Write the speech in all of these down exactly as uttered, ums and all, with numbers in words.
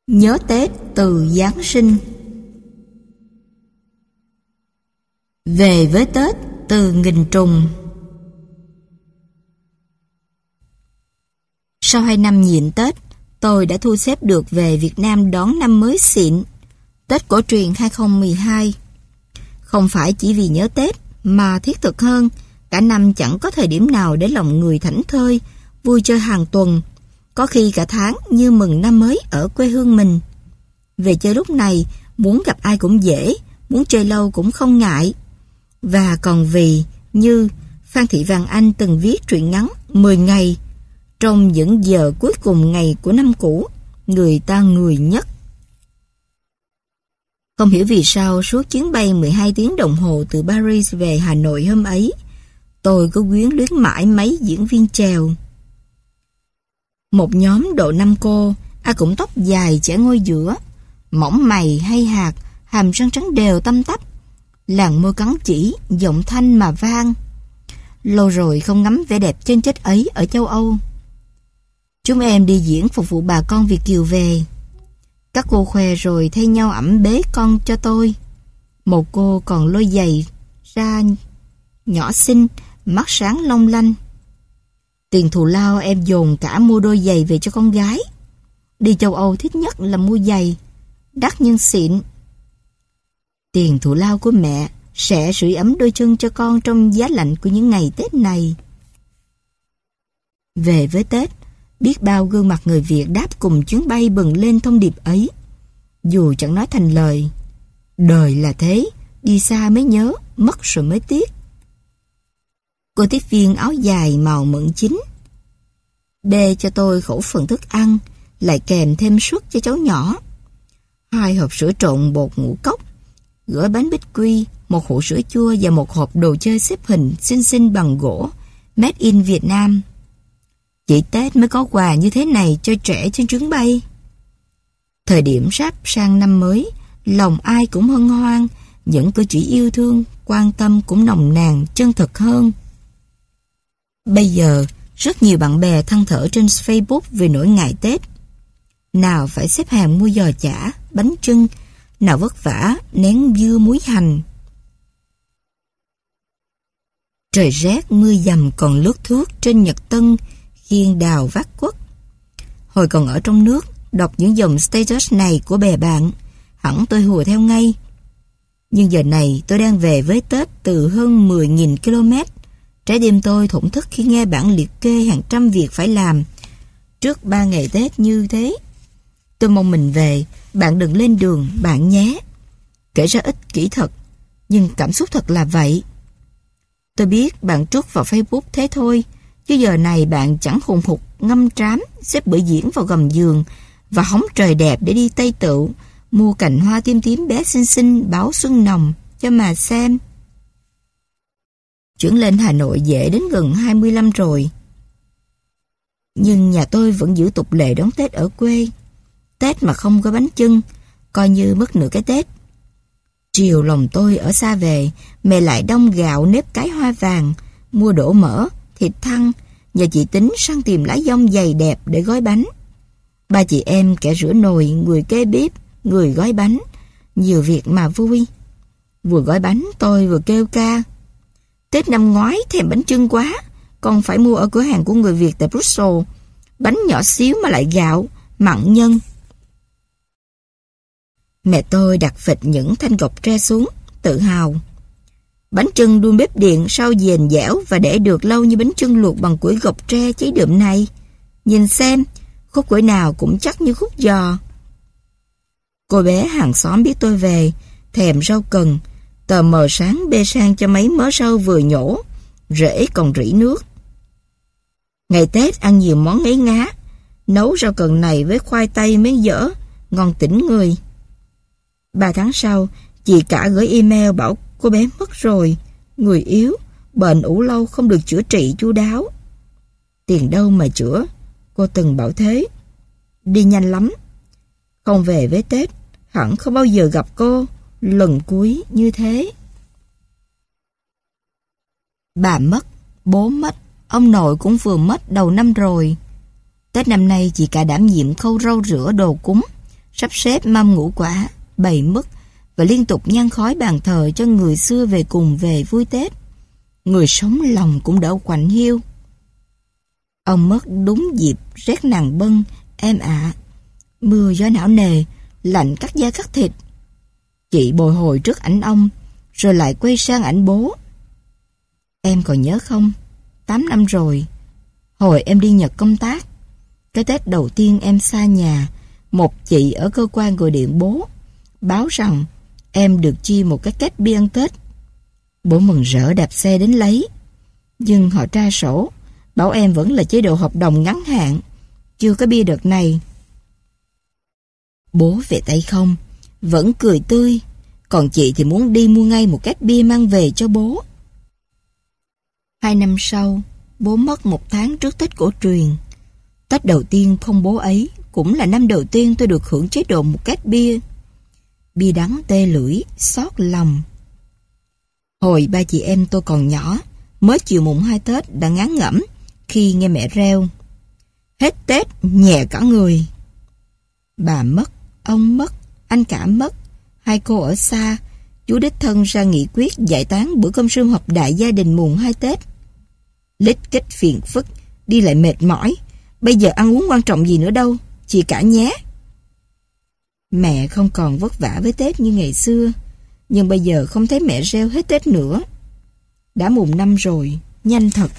Nhớ Tết từ Giáng sinh. Về với Tết từ nghìn trùng. Sau hai năm nhịn Tết, tôi đã thu xếp được về Việt Nam đón năm mới xịn, Tết cổ truyền hai không một hai. Không phải chỉ vì nhớ Tết, mà thiết thực hơn, cả năm chẳng có thời điểm nào để lòng người thảnh thơi, vui chơi hàng tuần, có khi cả tháng như mừng năm mới ở quê hương mình. Về chơi lúc này, muốn gặp ai cũng dễ, muốn chơi lâu cũng không ngại. Và còn vì, như Phan Thị Vàng Anh từng viết truyện ngắn mười ngày, trong những giờ cuối cùng ngày của năm cũ, người ta người nhất. Không hiểu vì sao suốt chuyến bay mười hai tiếng đồng hồ từ Paris về Hà Nội hôm ấy, tôi cứ quyến luyến mãi mấy diễn viên chèo. Một nhóm độ năm cô, ai cũng tóc dài chẻ ngôi giữa, mỏng mày hay hạt, hàm răng trắng đều tăm tắp, làn môi cắn chỉ, giọng thanh mà vang. Lâu rồi không ngắm vẻ đẹp chân chất ấy ở châu Âu. Chúng em đi diễn phục vụ bà con Việt kiều về. Các cô khoe rồi thay nhau ẵm bế con cho tôi. Một cô còn lôi giày ra nhỏ xinh, mắt sáng long lanh. Tiền thù lao em dồn cả mua đôi giày về cho con gái. Đi châu Âu thích nhất là mua giày, đắt nhưng xịn. Tiền thù lao của mẹ sẽ sưởi ấm đôi chân cho con trong giá lạnh của những ngày Tết này. Về với Tết, biết bao gương mặt người Việt đáp cùng chuyến bay bừng lên thông điệp ấy. Dù chẳng nói thành lời, đời là thế, đi xa mới nhớ, mất rồi mới tiếc. Cô tiếp viên áo dài màu mận chín bê cho tôi khẩu phần thức ăn, lại kèm thêm suất cho cháu nhỏ. Hai hộp sữa trộn bột ngũ cốc, gói bánh bích quy, một hũ sữa chua và một hộp đồ chơi xếp hình xinh xinh bằng gỗ, made in Việt Nam. Chỉ Tết mới có quà như thế này cho trẻ trên chuyến bay. Thời điểm sắp sang năm mới, lòng ai cũng hân hoan, những cử chỉ yêu thương, quan tâm cũng nồng nàn, chân thực hơn. Bây giờ, rất nhiều bạn bè than thở trên Facebook về nỗi ngại Tết. Nào phải xếp hàng mua giò chả, bánh chưng, nào vất vả nén dưa muối hành. Trời rét mưa dầm còn lướt thướt trên Nhật Tân, khiêng đào vác quất. Hồi còn ở trong nước, đọc những dòng status này của bè bạn, hẳn tôi hùa theo ngay. Nhưng giờ này tôi đang về với Tết từ hơn mười nghìn ki lô mét. Trái tim tôi thổn thức khi nghe bản liệt kê hàng trăm việc phải làm trước ba ngày Tết như thế. Tôi mong mình về, bạn đừng lên đường, bạn nhé. Kể ra ích kỷ thật, nhưng cảm xúc thật là vậy. Tôi biết bạn trút vào Facebook thế thôi, chứ giờ này bạn chẳng hùng hục ngâm trám, xếp bữa diễn vào gầm giường và hóng trời đẹp để đi Tây Tựu, mua cành hoa tím tím bé xinh xinh báo xuân nồng cho mà xem. Chuyển lên Hà Nội dễ đến gần hai mươi lăm rồi. Nhưng nhà tôi vẫn giữ tục lệ đón Tết ở quê. Tết mà không có bánh chưng, coi như mất nửa cái Tết. Chiều lòng tôi ở xa về, mẹ lại đông gạo nếp cái hoa vàng, mua đổ mỡ, thịt thăn, và chị Tính sang tìm lá dong dày đẹp để gói bánh. Ba chị em kẻ rửa nồi, người kê bếp, người gói bánh, nhiều việc mà vui. Vừa gói bánh tôi vừa kêu ca. Tết năm ngoái thèm bánh chưng quá, còn phải mua ở cửa hàng của người Việt tại Brussels. Bánh nhỏ xíu mà lại gạo, mặn nhân. Mẹ tôi đặt phịch những thanh gọc tre xuống, tự hào. Bánh chưng đun bếp điện sao dền dẻo và để được lâu như bánh chưng luộc bằng củi gọc tre cháy đượm này. Nhìn xem, khúc củi nào cũng chắc như khúc giò. Cô bé hàng xóm biết tôi về, thèm rau cần, tờ mờ sáng bê sang cho mấy mớ rau vừa nhổ, rễ còn rỉ nước. Ngày Tết ăn nhiều món ngấy ngá, nấu rau cần này với khoai tây mới dở, ngon tỉnh người. Ba tháng sau, chị cả gửi email bảo cô bé mất rồi, người yếu, bệnh ủ lâu không được chữa trị chu đáo. Tiền đâu mà chữa, cô từng bảo thế. Đi nhanh lắm. Không về với Tết, hẳn không bao giờ gặp cô lần cuối như thế. Bà mất, bố mất, ông nội cũng vừa mất đầu năm rồi. Tết năm nay chị cả đảm nhiệm khâu rau rửa đồ cúng, sắp xếp mâm ngũ quả, bày mứt và liên tục nhang khói bàn thờ cho người xưa về cùng về vui Tết. Người sống lòng cũng đỡ quạnh hiu. Ông mất đúng dịp rét nàng bân, em ạ. Mưa gió não nề, lạnh cắt da cắt thịt. Chị bồi hồi trước ảnh ông, rồi lại quay sang ảnh bố. Em còn nhớ không? Tám năm rồi, hồi em đi Nhật công tác. Cái Tết đầu tiên em xa nhà, một chị ở cơ quan gọi điện bố, báo rằng em được chia một cái két bia ăn Tết. Bố mừng rỡ đạp xe đến lấy. Nhưng họ tra sổ, bảo em vẫn là chế độ hợp đồng ngắn hạn, chưa có bia đợt này. Bố về tay không, vẫn cười tươi, còn chị thì muốn đi mua ngay một két bia mang về cho bố. Hai năm sau, bố mất một tháng trước Tết cổ truyền. Tết đầu tiên không bố ấy cũng là năm đầu tiên tôi được hưởng chế độ một két bia. Bia đắng tê lưỡi, xót lòng. Hồi ba chị em tôi còn nhỏ, mới chiều mùng hai Tết đã ngán ngẩm khi nghe mẹ reo: hết Tết nhè cả người. Bà mất, ông mất, anh cả mất, hai cô ở xa, chú đích thân ra nghị quyết giải tán bữa cơm sum họp đại gia đình mùng hai Tết. Lít kích phiền phức, đi lại mệt mỏi, bây giờ ăn uống quan trọng gì nữa đâu, chị cả nhé. Mẹ không còn vất vả với Tết như ngày xưa, nhưng bây giờ không thấy mẹ reo hết Tết nữa. Đã mùng năm rồi, nhanh thật.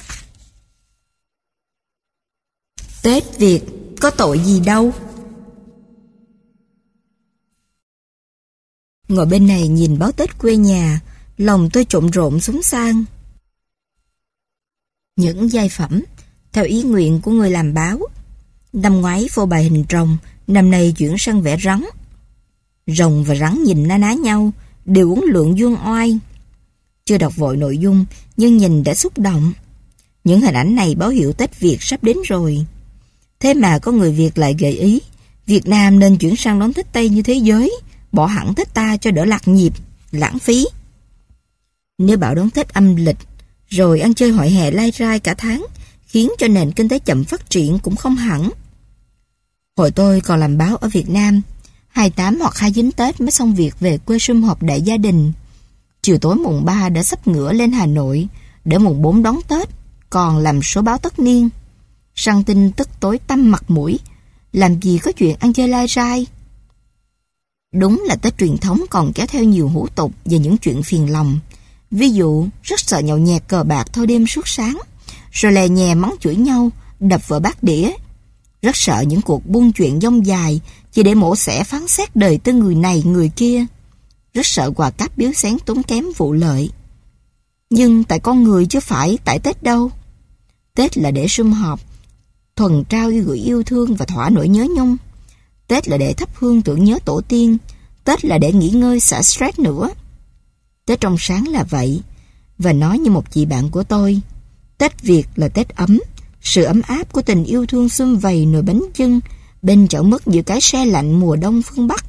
Tết Việt có tội gì đâu. Ngồi bên này nhìn báo Tết quê nhà, lòng tôi trộn rộn súng sang. Những giai phẩm theo ý nguyện của người làm báo. Năm ngoái phô bày hình rồng, năm nay chuyển sang vẽ rắn. Rồng và rắn nhìn na ná nhau, đều uốn lượn vuông oai. Chưa đọc vội nội dung, nhưng nhìn đã xúc động. Những hình ảnh này báo hiệu Tết Việt sắp đến rồi. Thế mà có người Việt lại gợi ý, Việt Nam nên chuyển sang đón Tết Tây như thế giới, bỏ hẳn Tết ta cho đỡ lạc nhịp, lãng phí. Nếu bảo đón Tết âm lịch, rồi ăn chơi hội hè lai rai cả tháng, khiến cho nền kinh tế chậm phát triển cũng không hẳn. Hồi tôi còn làm báo ở Việt Nam, hai mươi tám hoặc hai mươi chín Tết mới xong việc về quê sum họp đại gia đình. Chiều tối mùng ba đã xách ngựa lên Hà Nội, để mùng bốn đón Tết, còn làm số báo tất niên. Săn tin tức tối tăm mặt mũi, làm gì có chuyện ăn chơi lai rai. Đúng là Tết truyền thống còn kéo theo nhiều hủ tục và những chuyện phiền lòng. Ví dụ, rất sợ nhậu nhẹt cờ bạc thâu đêm suốt sáng, rồi lè nhè mắng chửi nhau, đập vỡ bát đĩa. Rất sợ những cuộc buôn chuyện dông dài, chỉ để mổ xẻ phán xét đời tư người này người kia. Rất sợ quà cáp biếu xén tốn kém vụ lợi. Nhưng tại con người chứ phải tại Tết đâu. Tết là để sum họp, thuần trao gửi yêu thương và thỏa nỗi nhớ nhung. Tết là để thắp hương tưởng nhớ tổ tiên. Tết là để nghỉ ngơi xả stress nữa. Tết trong sáng là vậy. Và nói như một chị bạn của tôi, Tết Việt là Tết ấm, sự ấm áp của tình yêu thương sum vầy nồi bánh chưng bên chảo mứt giữa cái se lạnh mùa đông phương Bắc.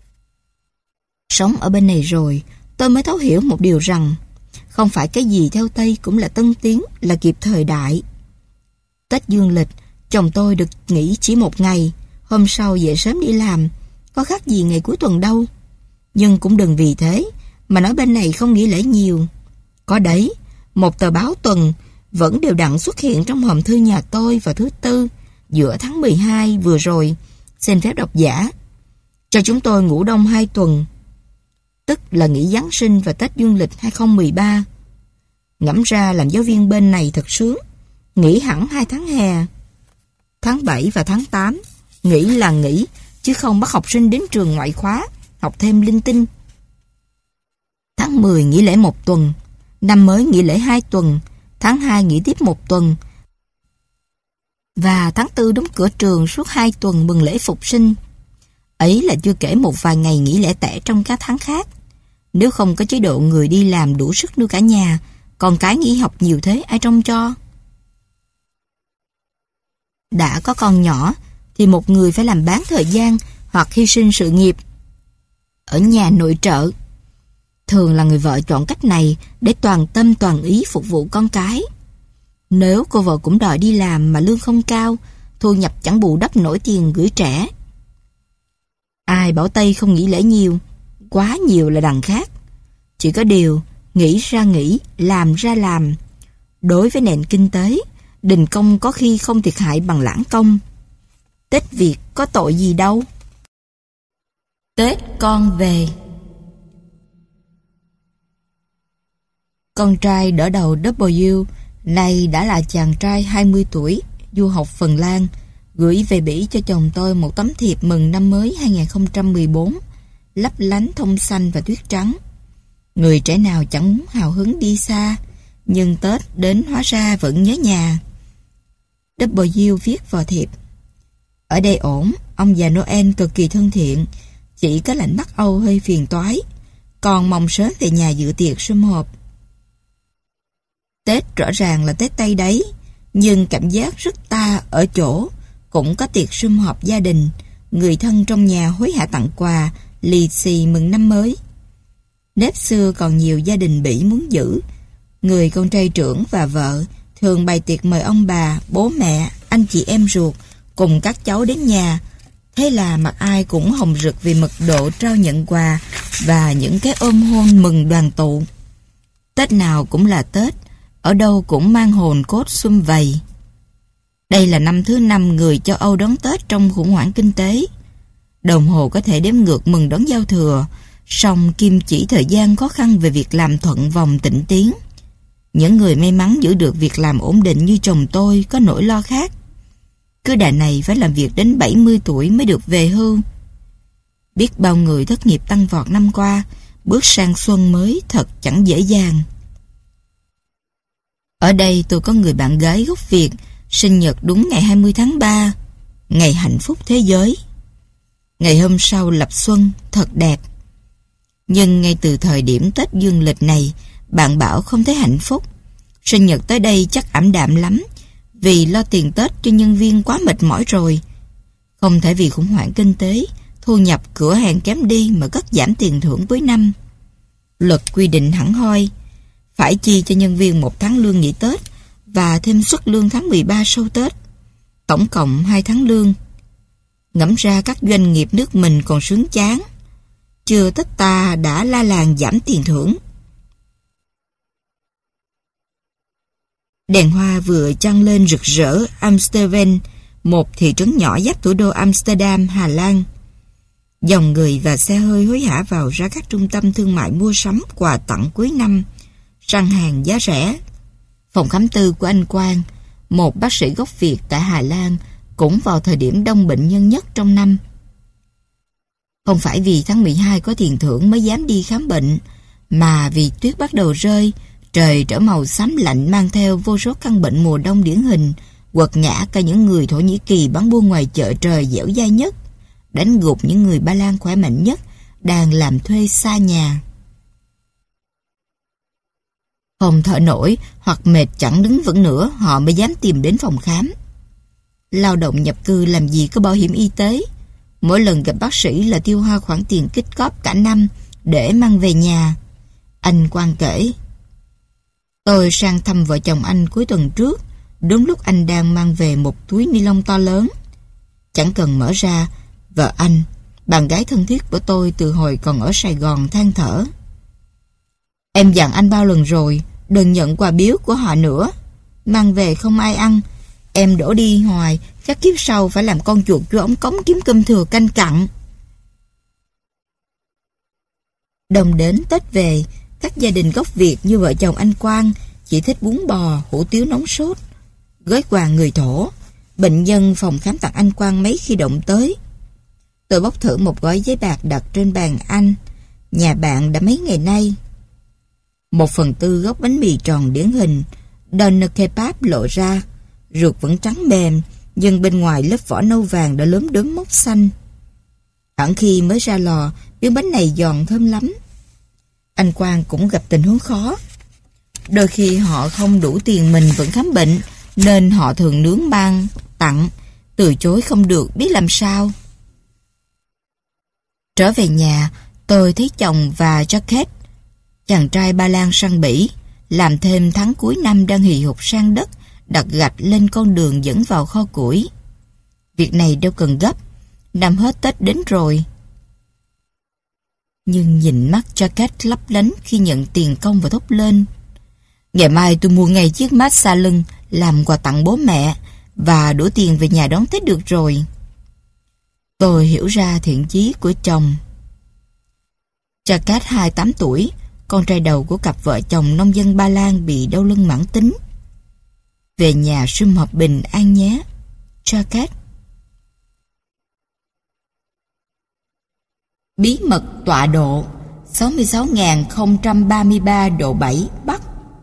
Sống ở bên này rồi, tôi mới thấu hiểu một điều rằng không phải cái gì theo Tây cũng là tân tiến, là kịp thời đại. Tết dương lịch, chồng tôi được nghỉ chỉ một ngày, hôm sau về sớm đi làm, có khác gì ngày cuối tuần đâu. Nhưng cũng đừng vì thế mà nói bên này không nghỉ lễ nhiều. Có đấy, một tờ báo tuần vẫn đều đặn xuất hiện trong hòm thư nhà tôi vào thứ Tư giữa tháng mười hai vừa rồi, xin phép độc giả, cho chúng tôi ngủ đông hai tuần, tức là nghỉ Giáng sinh và Tết dương lịch hai không một ba. Ngẫm ra làm giáo viên bên này thật sướng, nghỉ hẳn hai tháng hè. Tháng bảy và tháng tám, nghỉ là nghỉ, chứ không bắt học sinh đến trường ngoại khóa, học thêm linh tinh. Tháng mười nghỉ lễ một tuần, năm mới nghỉ lễ hai tuần, tháng hai nghỉ tiếp một tuần, và tháng tư đóng cửa trường suốt hai tuần mừng lễ phục sinh. Ấy là chưa kể một vài ngày nghỉ lễ tẻ trong các tháng khác. Nếu không có chế độ người đi làm đủ sức nuôi cả nhà, còn cái nghỉ học nhiều thế ai trông cho? Đã có con nhỏ thì một người phải làm bán thời gian hoặc hy sinh sự nghiệp ở nhà nội trợ. Thường là người vợ chọn cách này để toàn tâm toàn ý phục vụ con cái. Nếu cô vợ cũng đòi đi làm mà lương không cao, thu nhập chẳng bù đắp nổi tiền gửi trẻ. Ai bảo Tây không nghỉ lễ nhiều, quá nhiều là đằng khác. Chỉ có điều, nghĩ ra nghĩ, làm ra làm. Đối với nền kinh tế, đình công có khi không thiệt hại bằng lãng công. Tết Việt có tội gì đâu. Tết con về. Con trai đỡ đầu W nay đã là chàng trai hai mươi tuổi, du học Phần Lan, gửi về Bỉ cho chồng tôi một tấm thiệp mừng năm mới hai không một bốn, lấp lánh thông xanh và tuyết trắng. Người trẻ nào chẳng muốn hào hứng đi xa, nhưng Tết đến hóa ra vẫn nhớ nhà. W viết vào thiệp: ở đây ổn, ông già Noel cực kỳ thân thiện, chỉ có lạnh Bắc Âu hơi phiền toái, còn mong sớm về nhà dự tiệc sum họp. Tết rõ ràng là Tết Tây đấy, nhưng cảm giác rất ta ở chỗ cũng có tiệc sum họp gia đình, người thân trong nhà hối hả tặng quà, lì xì mừng năm mới. Nếp xưa còn nhiều gia đình Bỉ muốn giữ, người con trai trưởng và vợ thường bày tiệc mời ông bà, bố mẹ, anh chị em ruột cùng các cháu đến nhà. Thế là mặt ai cũng hồng rực vì mật độ trao nhận quà và những cái ôm hôn mừng đoàn tụ. Tết nào cũng là Tết, ở đâu cũng mang hồn cốt sum vầy. Đây là năm thứ năm người châu Âu đón Tết trong khủng hoảng kinh tế. Đồng hồ có thể đếm ngược mừng đón giao thừa, song kim chỉ thời gian khó khăn về việc làm thuận vòng tịnh tiến. Những người may mắn giữ được việc làm ổn định như chồng tôi có nỗi lo khác. Cứ đà này phải làm việc đến bảy mươi tuổi mới được về hưu. Biết bao người thất nghiệp tăng vọt năm qua, bước sang xuân mới thật chẳng dễ dàng. Ở đây tôi có người bạn gái gốc Việt, sinh nhật đúng ngày hai mươi tháng ba, ngày hạnh phúc thế giới. Ngày hôm sau lập xuân, thật đẹp. Nhưng ngay từ thời điểm Tết dương lịch này, bạn bảo không thấy hạnh phúc. Sinh nhật tới đây chắc ảm đạm lắm, vì lo tiền Tết cho nhân viên quá mệt mỏi rồi. Không thể vì khủng hoảng kinh tế, thu nhập cửa hàng kém đi mà cắt giảm tiền thưởng cuối năm. Luật quy định hẳn hoi, phải chi cho nhân viên một tháng lương nghỉ Tết và thêm suất lương tháng mười ba sau Tết, tổng cộng hai tháng lương. Ngẫm ra các doanh nghiệp nước mình còn sướng chán, chưa Tết ta đã la làng giảm tiền thưởng. Đèn hoa vừa trăng lên rực rỡ Amstelveen, một thị trấn nhỏ giáp thủ đô Amsterdam, Hà Lan. Dòng người và xe hơi hối hả vào ra các trung tâm thương mại mua sắm quà tặng cuối năm, săn hàng giá rẻ. Phòng khám tư của anh Quang, một bác sĩ gốc Việt tại Hà Lan, cũng vào thời điểm đông bệnh nhân nhất trong năm. Không phải vì tháng mười hai có tiền thưởng mới dám đi khám bệnh, mà vì tuyết bắt đầu rơi, trời trở màu xám lạnh mang theo vô số căn bệnh mùa đông điển hình, quật ngã cả những người Thổ Nhĩ Kỳ bán buôn ngoài chợ trời dẻo dai nhất, đánh gục những người Ba Lan khỏe mạnh nhất, đang làm thuê xa nhà. Không thở nổi hoặc mệt chẳng đứng vững nữa, họ mới dám tìm đến phòng khám. Lao động nhập cư làm gì có bảo hiểm y tế, mỗi lần gặp bác sĩ là tiêu hao khoản tiền tích cóp cả năm để mang về nhà. Anh Quang kể: tôi sang thăm vợ chồng anh cuối tuần trước, đúng lúc anh đang mang về một túi ni lông to lớn. Chẳng cần mở ra, vợ anh, bạn gái thân thiết của tôi từ hồi còn ở Sài Gòn, than thở: em dặn anh bao lần rồi, đừng nhận quà biếu của họ nữa. Mang về không ai ăn, em đổ đi hoài, chắc kiếp sau phải làm con chuột cho ống cống kiếm cơm thừa canh cặn. Đồng đến Tết về, các gia đình gốc Việt như vợ chồng anh Quang chỉ thích bún bò, hủ tiếu nóng sốt, gói quà người Thổ. Bệnh nhân phòng khám tặng anh Quang mấy khi động tới. Tôi bóc thử một gói giấy bạc đặt trên bàn anh. Nhà bạn đã mấy ngày nay. Một phần tư gốc bánh mì tròn điển hình, doner kebab lộ ra, ruột vẫn trắng mềm, nhưng bên ngoài lớp vỏ nâu vàng đã lốm đốm mốc xanh. Hẳn khi mới ra lò, miếng bánh này giòn thơm lắm. Anh Quang cũng gặp tình huống khó. Đôi khi họ không đủ tiền mình vẫn khám bệnh, nên họ thường nướng ban, tặng, từ chối không được biết làm sao. Trở về nhà, tôi thấy chồng và Jacket, chàng trai Ba Lan sang Bỉ, làm thêm tháng cuối năm đang hì hục sang đất, đặt gạch lên con đường dẫn vào kho củi. Việc này đâu cần gấp, năm hết Tết đến rồi. Nhưng nhìn mắt Jacques lấp lánh khi nhận tiền công và thốt lên: ngày mai tôi mua ngay chiếc mát xa lưng làm quà tặng bố mẹ và đổ tiền về nhà đón Tết được rồi. Tôi hiểu ra thiện chí của chồng. Jacques hai mươi tám tuổi, con trai đầu của cặp vợ chồng nông dân Ba Lan bị đau lưng mãn tính. Về nhà sum họp bình an nhé, Jacques. Bí mật tọa độ sáu mươi sáu nghìn không trăm ba mươi ba độ bảy Bắc.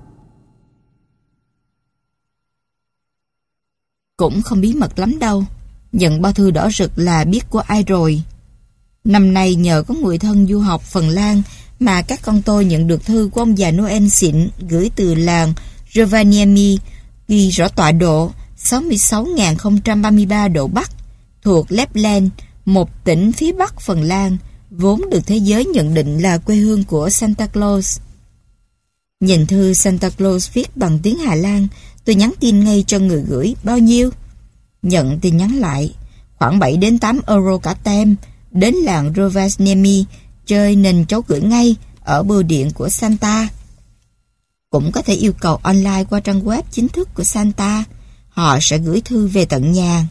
Cũng không bí mật lắm đâu. Nhận bao thư đỏ rực là biết của ai rồi. Năm nay nhờ có người thân du học Phần Lan mà các con tôi nhận được thư của ông già Noel xịn gửi từ làng Rovaniemi, ghi rõ tọa độ sáu mươi sáu nghìn không trăm ba mươi ba độ Bắc, thuộc Lapland, một tỉnh phía Bắc Phần Lan, vốn được thế giới nhận định là quê hương của Santa Claus. Nhìn thư Santa Claus viết bằng tiếng Hà Lan, tôi nhắn tin ngay cho người gửi: bao nhiêu? Nhận tin nhắn lại: khoảng bảy đến tám euro cả tem, đến làng Rovaniemi chơi nên cháu gửi ngay ở bưu điện của Santa. Cũng có thể yêu cầu online qua trang web chính thức của Santa, họ sẽ gửi thư về tận nhà.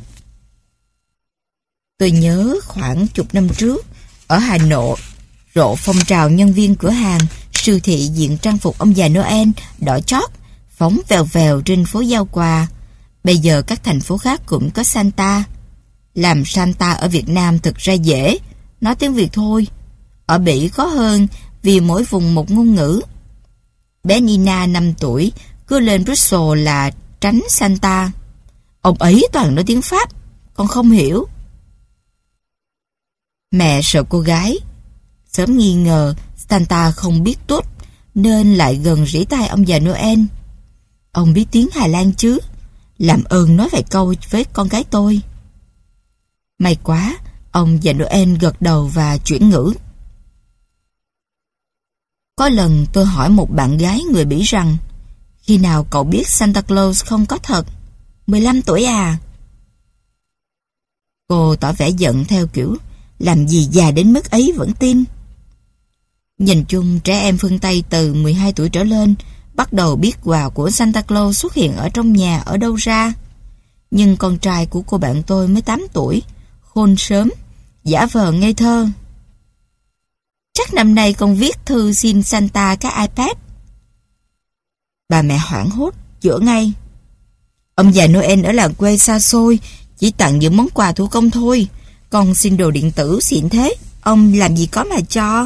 Tôi nhớ khoảng chục năm trước, ở Hà Nội, rộ phong trào nhân viên cửa hàng, siêu thị diện trang phục ông già Noel đỏ chót, phóng vèo vèo trên phố giao quà. Bây giờ các thành phố khác cũng có Santa. Làm Santa ở Việt Nam thực ra dễ, nói tiếng Việt thôi. Ở Bỉ khó hơn vì mỗi vùng một ngôn ngữ. Bé Nina năm tuổi cứ lên Brussels là tránh Santa. Ông ấy toàn nói tiếng Pháp, con không hiểu. Mẹ sợ cô gái sớm nghi ngờ Santa không biết tốt nên lại gần rỉ tai ông già Noel. Ông biết tiếng Hà Lan chứ, làm ơn nói vài câu với con gái tôi. May quá, ông già Noel gật đầu và chuyển ngữ. Có lần tôi hỏi một bạn gái người Bỉ rằng: khi nào cậu biết Santa Claus không có thật? mười lăm tuổi à? Cô tỏ vẻ giận theo kiểu: làm gì già đến mức ấy vẫn tin. Nhìn chung, trẻ em phương Tây từ mười hai tuổi trở lên bắt đầu biết quà của Santa Claus xuất hiện ở trong nhà ở đâu ra. Nhưng con trai của cô bạn tôi mới tám tuổi, khôn sớm, giả vờ ngây thơ. Chắc năm nay con viết thư xin Santa cái iPad. Bà mẹ hoảng hốt, chữa ngay: ông già Noel ở làng quê xa xôi chỉ tặng những món quà thủ công thôi. Con xin đồ điện tử xịn thế, ông làm gì có mà cho.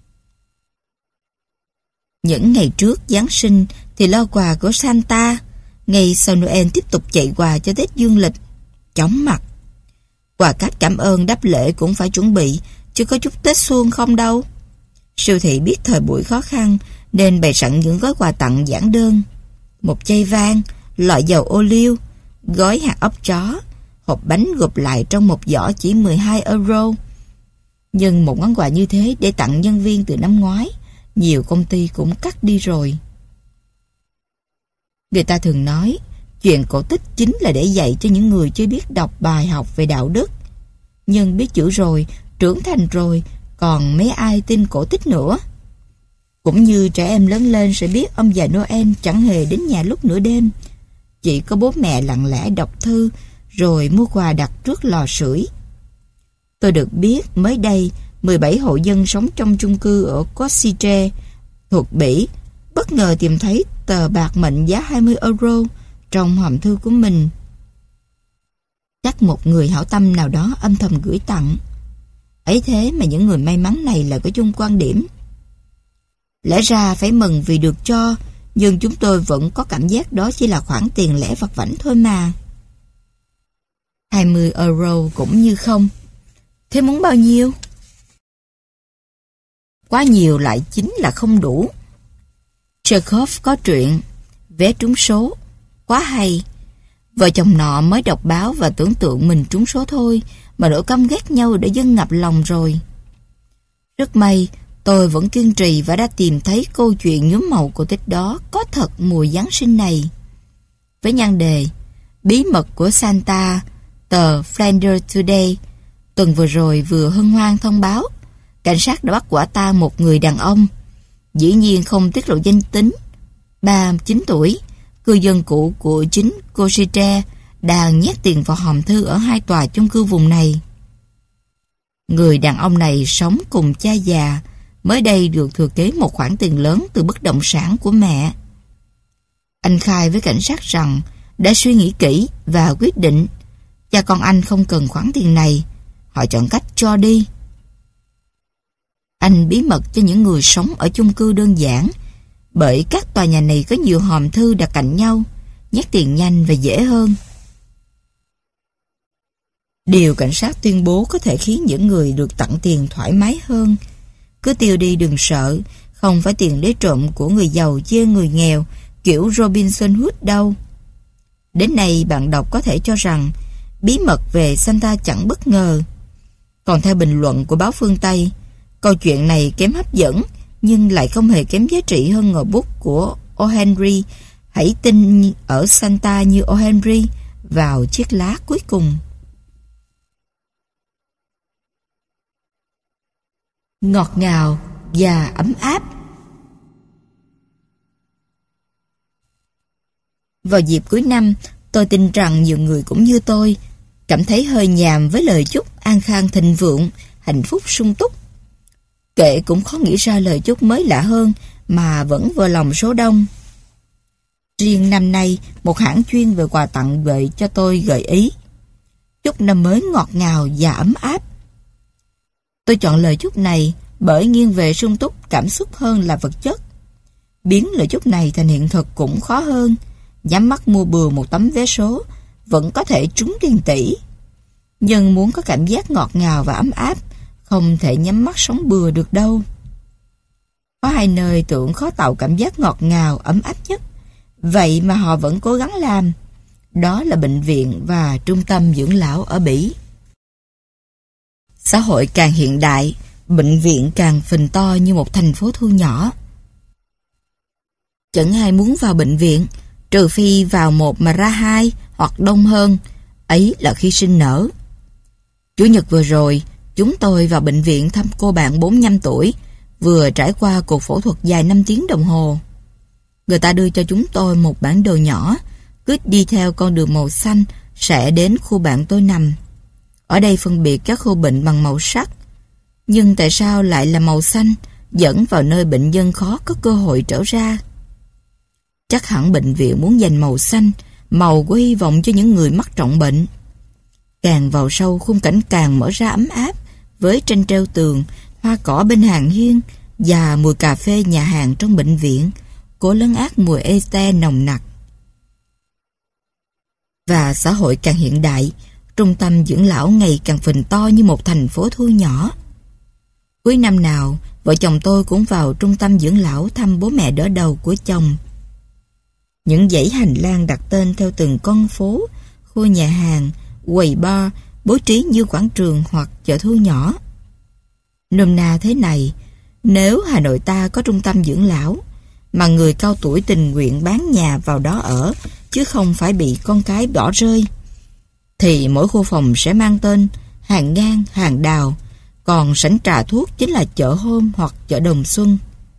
Những ngày trước Giáng sinh thì lo quà của Santa, ngày sau Noel tiếp tục chạy quà cho Tết dương lịch. Chóng mặt. Quà cách cảm ơn đáp lễ cũng phải chuẩn bị, chứ có chút Tết xuông không đâu. Siêu thị biết thời buổi khó khăn nên bày sẵn những gói quà tặng giản đơn: một chai vang, lọ dầu ô liu, gói hạt ốc chó, hộp bánh gộp lại trong một giỏ chỉ mười hai euro. Nhưng một món quà như thế để tặng nhân viên từ năm ngoái, nhiều công ty cũng cắt đi rồi. Người ta thường nói chuyện cổ tích chính là để dạy cho những người chưa biết đọc bài học về đạo đức. Nhưng biết chữ rồi, trưởng thành rồi, còn mấy ai tin cổ tích nữa. Cũng như trẻ em lớn lên sẽ biết ông già Noel chẳng hề đến nhà lúc nửa đêm. Chỉ có bố mẹ lặng lẽ đọc thư rồi mua quà đặt trước lò sưởi. Tôi được biết mới đây mười bảy hộ dân sống trong chung cư ở Košice thuộc Bỉ bất ngờ tìm thấy tờ bạc mệnh giá hai mươi euro trong hòm thư của mình. Chắc một người hảo tâm nào đó âm thầm gửi tặng. Ấy thế mà những người may mắn này lại có chung quan điểm. Lẽ ra phải mừng vì được cho, nhưng chúng tôi vẫn có cảm giác đó chỉ là khoản tiền lẻ vặt vãnh thôi mà. hai mươi euro cũng như không. Thế muốn bao nhiêu? Quá nhiều lại chính là không đủ. Chekhov có truyện vé trúng số, quá hay. Vợ chồng nọ mới đọc báo và tưởng tượng mình trúng số thôi mà nỗi căm ghét nhau đã dâng ngập lòng rồi. Rất may tôi vẫn kiên trì và đã tìm thấy câu chuyện nhuốm màu cổ tích đó có thật mùa Giáng sinh này. Với nhan đề Bí mật của Santa, tờ Flanders Today tuần vừa rồi vừa hân hoan thông báo cảnh sát đã bắt quả tang một người đàn ông, dĩ nhiên không tiết lộ danh tính, ba mươi chín tuổi, cư dân cũ của chính Cochise, đang nhét tiền vào hòm thư ở hai tòa chung cư vùng này. Người đàn ông này sống cùng cha già, mới đây được thừa kế một khoản tiền lớn từ bất động sản của mẹ. Anh khai với cảnh sát rằng đã suy nghĩ kỹ và quyết định cha con anh không cần khoản tiền này, họ chọn cách cho đi. Anh bí mật cho những người sống ở chung cư đơn giản, bởi các tòa nhà này có nhiều hòm thư đặt cạnh nhau, nhét tiền nhanh và dễ hơn. Điều cảnh sát tuyên bố có thể khiến những người được tặng tiền thoải mái hơn. Cứ tiêu đi đừng sợ, không phải tiền lấy trộm của người giàu chê người nghèo kiểu Robinson Hood đâu. Đến nay bạn đọc có thể cho rằng bí mật về Santa chẳng bất ngờ. Còn theo bình luận của báo phương Tây, câu chuyện này kém hấp dẫn nhưng lại không hề kém giá trị hơn ngòi bút của O. Henry. Hãy tin ở Santa như O. Henry vào chiếc lá cuối cùng. Ngọt ngào và ấm áp. Vào dịp cuối năm, tôi tin rằng nhiều người cũng như tôi cảm thấy hơi nhàm với lời chúc an khang thịnh vượng, hạnh phúc sung túc. Kệ cũng khó nghĩ ra lời chúc mới lạ hơn mà vẫn vừa lòng số đông. Riêng năm nay, một hãng chuyên về quà tặng gợi cho tôi gợi ý chúc năm mới ngọt ngào và ấm áp. Tôi chọn lời chúc này bởi nghiêng về sung túc cảm xúc hơn là vật chất. Biến lời chúc này thành hiện thực cũng khó hơn. Nhắm mắt mua bừa một tấm vé số vẫn có thể trúng tiền tỷ. Nhưng muốn có cảm giác ngọt ngào và ấm áp, không thể nhắm mắt sống bừa được đâu. Có hai nơi tưởng khó tạo cảm giác ngọt ngào, ấm áp nhất, vậy mà họ vẫn cố gắng làm. Đó là bệnh viện và trung tâm dưỡng lão ở Bỉ. Xã hội càng hiện đại, bệnh viện càng phình to như một thành phố thu nhỏ. Chẳng ai muốn vào bệnh viện, trừ phi vào một mà ra hai hoặc đông hơn, ấy là khi sinh nở. Chủ nhật vừa rồi, chúng tôi vào bệnh viện thăm cô bạn bốn mươi lăm tuổi, vừa trải qua cuộc phẫu thuật dài năm tiếng đồng hồ. Người ta đưa cho chúng tôi một bản đồ nhỏ, cứ đi theo con đường màu xanh sẽ đến khu bạn tôi nằm. Ở đây phân biệt các khu bệnh bằng màu sắc. Nhưng tại sao lại là màu xanh, dẫn vào nơi bệnh nhân khó có cơ hội trở ra? Chắc hẳn bệnh viện muốn dành màu xanh, màu của hy vọng cho những người mắc trọng bệnh. Càng vào sâu, khung cảnh càng mở ra ấm áp, với tranh treo tường, hoa cỏ bên hàng hiên và mùi cà phê nhà hàng trong bệnh viện, cố lấn át mùi ester nồng nặc. Và xã hội càng hiện đại, trung tâm dưỡng lão ngày càng phình to như một thành phố thu nhỏ. Cuối năm nào, vợ chồng tôi cũng vào trung tâm dưỡng lão thăm bố mẹ đỡ đầu của chồng. Những dãy hành lang đặt tên theo từng con phố, khu nhà hàng, quầy bar, bố trí như quảng trường hoặc chợ thu nhỏ. Nôm na thế này, nếu Hà Nội ta có trung tâm dưỡng lão, mà người cao tuổi tình nguyện bán nhà vào đó ở, chứ không phải bị con cái bỏ rơi, thì mỗi khu phòng sẽ mang tên hàng ngang, hàng đào, còn sảnh trà thuốc chính là chợ hôm hoặc chợ Đồng Xuân.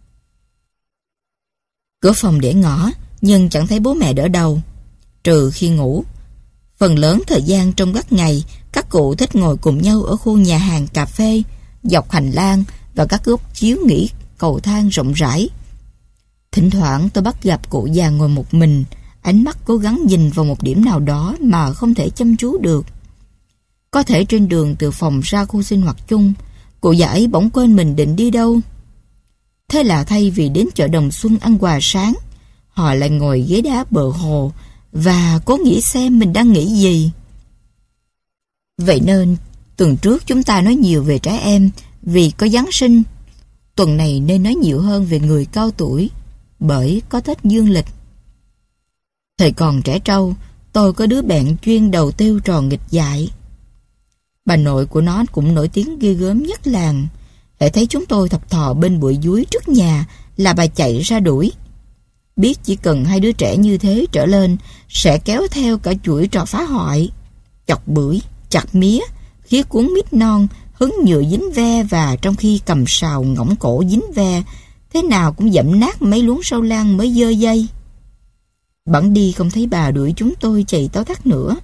Cửa phòng để ngõ, nhưng chẳng thấy bố mẹ đỡ đầu, trừ khi ngủ. Phần lớn thời gian trong các ngày, các cụ thích ngồi cùng nhau ở khu nhà hàng cà phê, dọc hành lang và các góc chiếu nghỉ cầu thang rộng rãi. Thỉnh thoảng tôi bắt gặp cụ già ngồi một mình, ánh mắt cố gắng nhìn vào một điểm nào đó mà không thể chăm chú được. Có thể trên đường từ phòng ra khu sinh hoạt chung, cụ già ấy bỗng quên mình định đi đâu. Thế là thay vì đến chợ Đồng Xuân ăn quà sáng, họ lại ngồi ghế đá bờ hồ và cố nghĩ xem mình đang nghĩ gì. Vậy nên, tuần trước chúng ta nói nhiều về trẻ em vì có Giáng sinh. Tuần này nên nói nhiều hơn về người cao tuổi, bởi có Tết dương lịch. Thời còn trẻ trâu, tôi có đứa bạn chuyên đầu tiêu trò nghịch dại. Bà nội của nó cũng nổi tiếng ghê gớm nhất làng. Hễ thấy chúng tôi thập thò bên bụi dúi trước nhà là bà chạy ra đuổi. Biết chỉ cần hai đứa trẻ như thế trở lên sẽ kéo theo cả chuỗi trò phá hoại, chọc bưởi, chặt mía, khía cuốn mít non hứng nhựa dính ve và trong khi cầm sào ngỗng cổ dính ve, thế nào cũng dẫm nát mấy luống sâu lang mới dơ dây. Bẵng đi không thấy bà đuổi chúng tôi chạy tóu thắt nữa.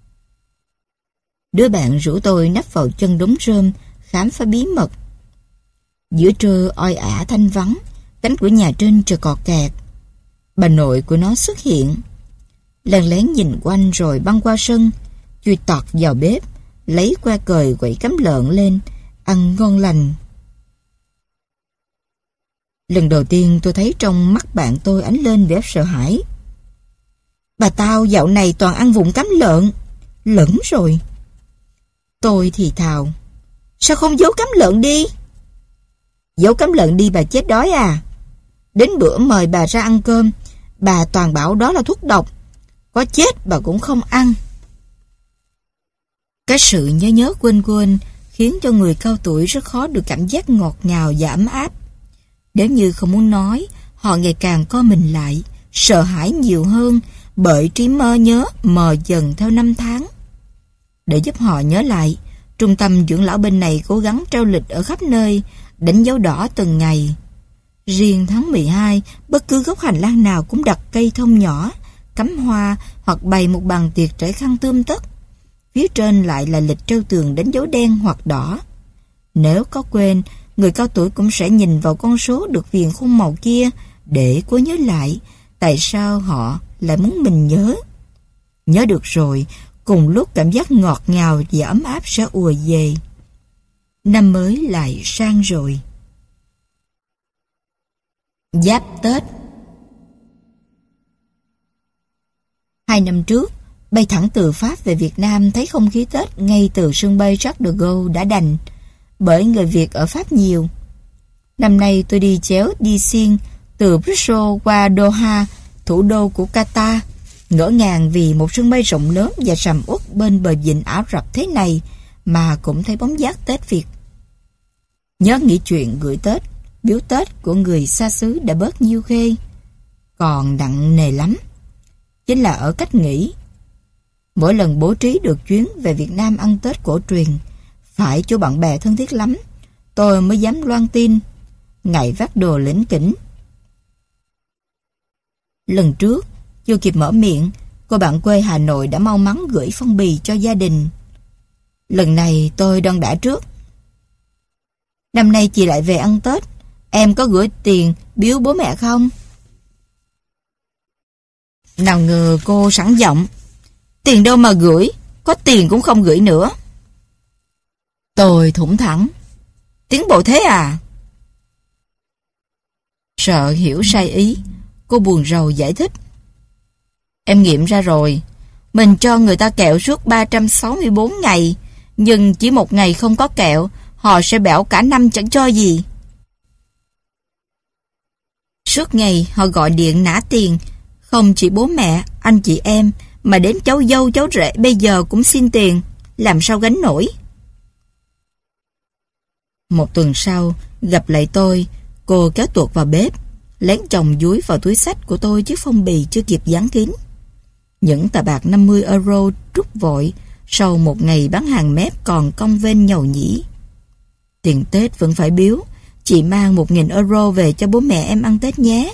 Đứa bạn rủ tôi nấp vào chân đống rơm, khám phá bí mật. Giữa trưa oi ả thanh vắng, cánh cửa nhà trên trời cọt kẹt. Bà nội của nó xuất hiện, lén lén nhìn quanh rồi băng qua sân, chui tọt vào bếp, lấy que cời quậy cắm lợn lên, ăn ngon lành. Lần đầu tiên tôi thấy trong mắt bạn tôi ánh lên vẻ sợ hãi. Bà tao dạo này toàn ăn vụng cắm lợn, lẫn rồi. Tôi thì thào, sao không giấu cắm lợn đi? Giấu cắm lợn đi bà chết đói à? Đến bữa mời bà ra ăn cơm, bà toàn bảo đó là thuốc độc, có chết bà cũng không ăn. Cái sự nhớ nhớ quên quên khiến cho người cao tuổi rất khó được cảm giác ngọt ngào và ấm áp. Nếu như không muốn nói, họ ngày càng co mình lại, sợ hãi nhiều hơn bởi trí mơ nhớ mờ dần theo năm tháng. Để giúp họ nhớ lại, trung tâm dưỡng lão bên này cố gắng treo lịch ở khắp nơi, đánh dấu đỏ từng ngày. Riêng tháng mười hai, bất cứ góc hành lang nào cũng đặt cây thông nhỏ, cắm hoa hoặc bày một bàn tiệc trải khăn tươm tất. Phía trên lại là lịch treo tường đánh dấu đen hoặc đỏ. Nếu có quên, người cao tuổi cũng sẽ nhìn vào con số được viền khung màu kia để cố nhớ lại tại sao họ lại muốn mình nhớ. Nhớ được rồi, cùng lúc cảm giác ngọt ngào và ấm áp sẽ ùa về. Năm mới lại sang rồi. Giáp Tết. Hai năm trước, bay thẳng từ Pháp về Việt Nam thấy không khí Tết ngay từ sân bay Charles de Gaulle đã đành, bởi người Việt ở Pháp nhiều. Năm nay tôi đi chéo đi xiên từ Brussels qua Doha, thủ đô của Qatar, ngỡ ngàng vì một sân bay rộng lớn và sầm uất bên bờ vịnh Ả Rập thế này mà cũng thấy bóng dáng Tết Việt. Nhớ nghĩ chuyện gửi Tết, biếu Tết của người xa xứ đã bớt nhiêu khê. Còn nặng nề lắm, chính là ở cách nghĩ. Mỗi lần bố trí được chuyến về Việt Nam ăn Tết cổ truyền, phải cho bạn bè thân thiết lắm, tôi mới dám loan tin, ngày vác đồ lỉnh kỉnh. Lần trước, chưa kịp mở miệng, cô bạn quê Hà Nội đã mau mắn gửi phong bì cho gia đình. Lần này tôi đoan đã trước. Năm nay chị lại về ăn Tết, em có gửi tiền biếu bố mẹ không? Nào ngờ cô sẵn giọng, tiền đâu mà gửi, có tiền cũng không gửi nữa. Tôi thủng thẳng, tiến bộ thế à? Sợ hiểu sai ý, cô buồn rầu giải thích. Em nghiệm ra rồi, mình cho người ta kẹo suốt ba trăm sáu mươi bốn ngày, nhưng chỉ một ngày không có kẹo, họ sẽ bảo cả năm chẳng cho gì. Suốt ngày họ gọi điện nã tiền, không chỉ bố mẹ, anh chị em, mà đến cháu dâu cháu rể bây giờ cũng xin tiền, làm sao gánh nổi. Một tuần sau, gặp lại tôi, cô kéo tuột vào bếp, lén chồng dúi vào túi xách của tôi chiếc phong bì chưa kịp dán kín. Những tờ bạc năm mươi euro rút vội, sau một ngày bán hàng mép còn cong vênh nhầu nhĩ. Tiền Tết vẫn phải biếu, chị mang một nghìn euro về cho bố mẹ em ăn Tết nhé.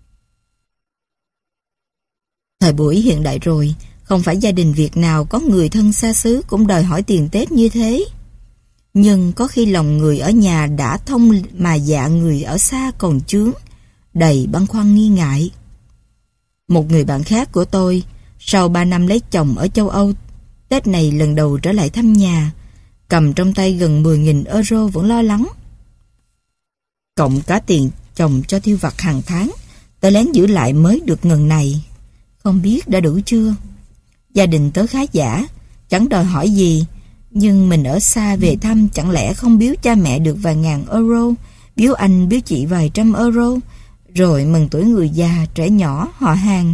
Thời buổi hiện đại rồi, không phải gia đình Việt nào có người thân xa xứ cũng đòi hỏi tiền Tết như thế. Nhưng có khi lòng người ở nhà đã thông mà dạ người ở xa còn chướng, đầy băn khoăn nghi ngại. Một người bạn khác của tôi, sau ba năm lấy chồng ở châu Âu, Tết này lần đầu trở lại thăm nhà, cầm trong tay gần mười nghìn euro vẫn lo lắng. Cộng cả tiền chồng cho tiêu vặt hàng tháng, tớ lén giữ lại mới được ngần này. Không biết đã đủ chưa? Gia đình tớ khá giả, chẳng đòi hỏi gì, nhưng mình ở xa về thăm chẳng lẽ không biếu cha mẹ được vài ngàn euro, biếu anh biếu chị vài trăm euro, rồi mừng tuổi người già, trẻ nhỏ, họ hàng.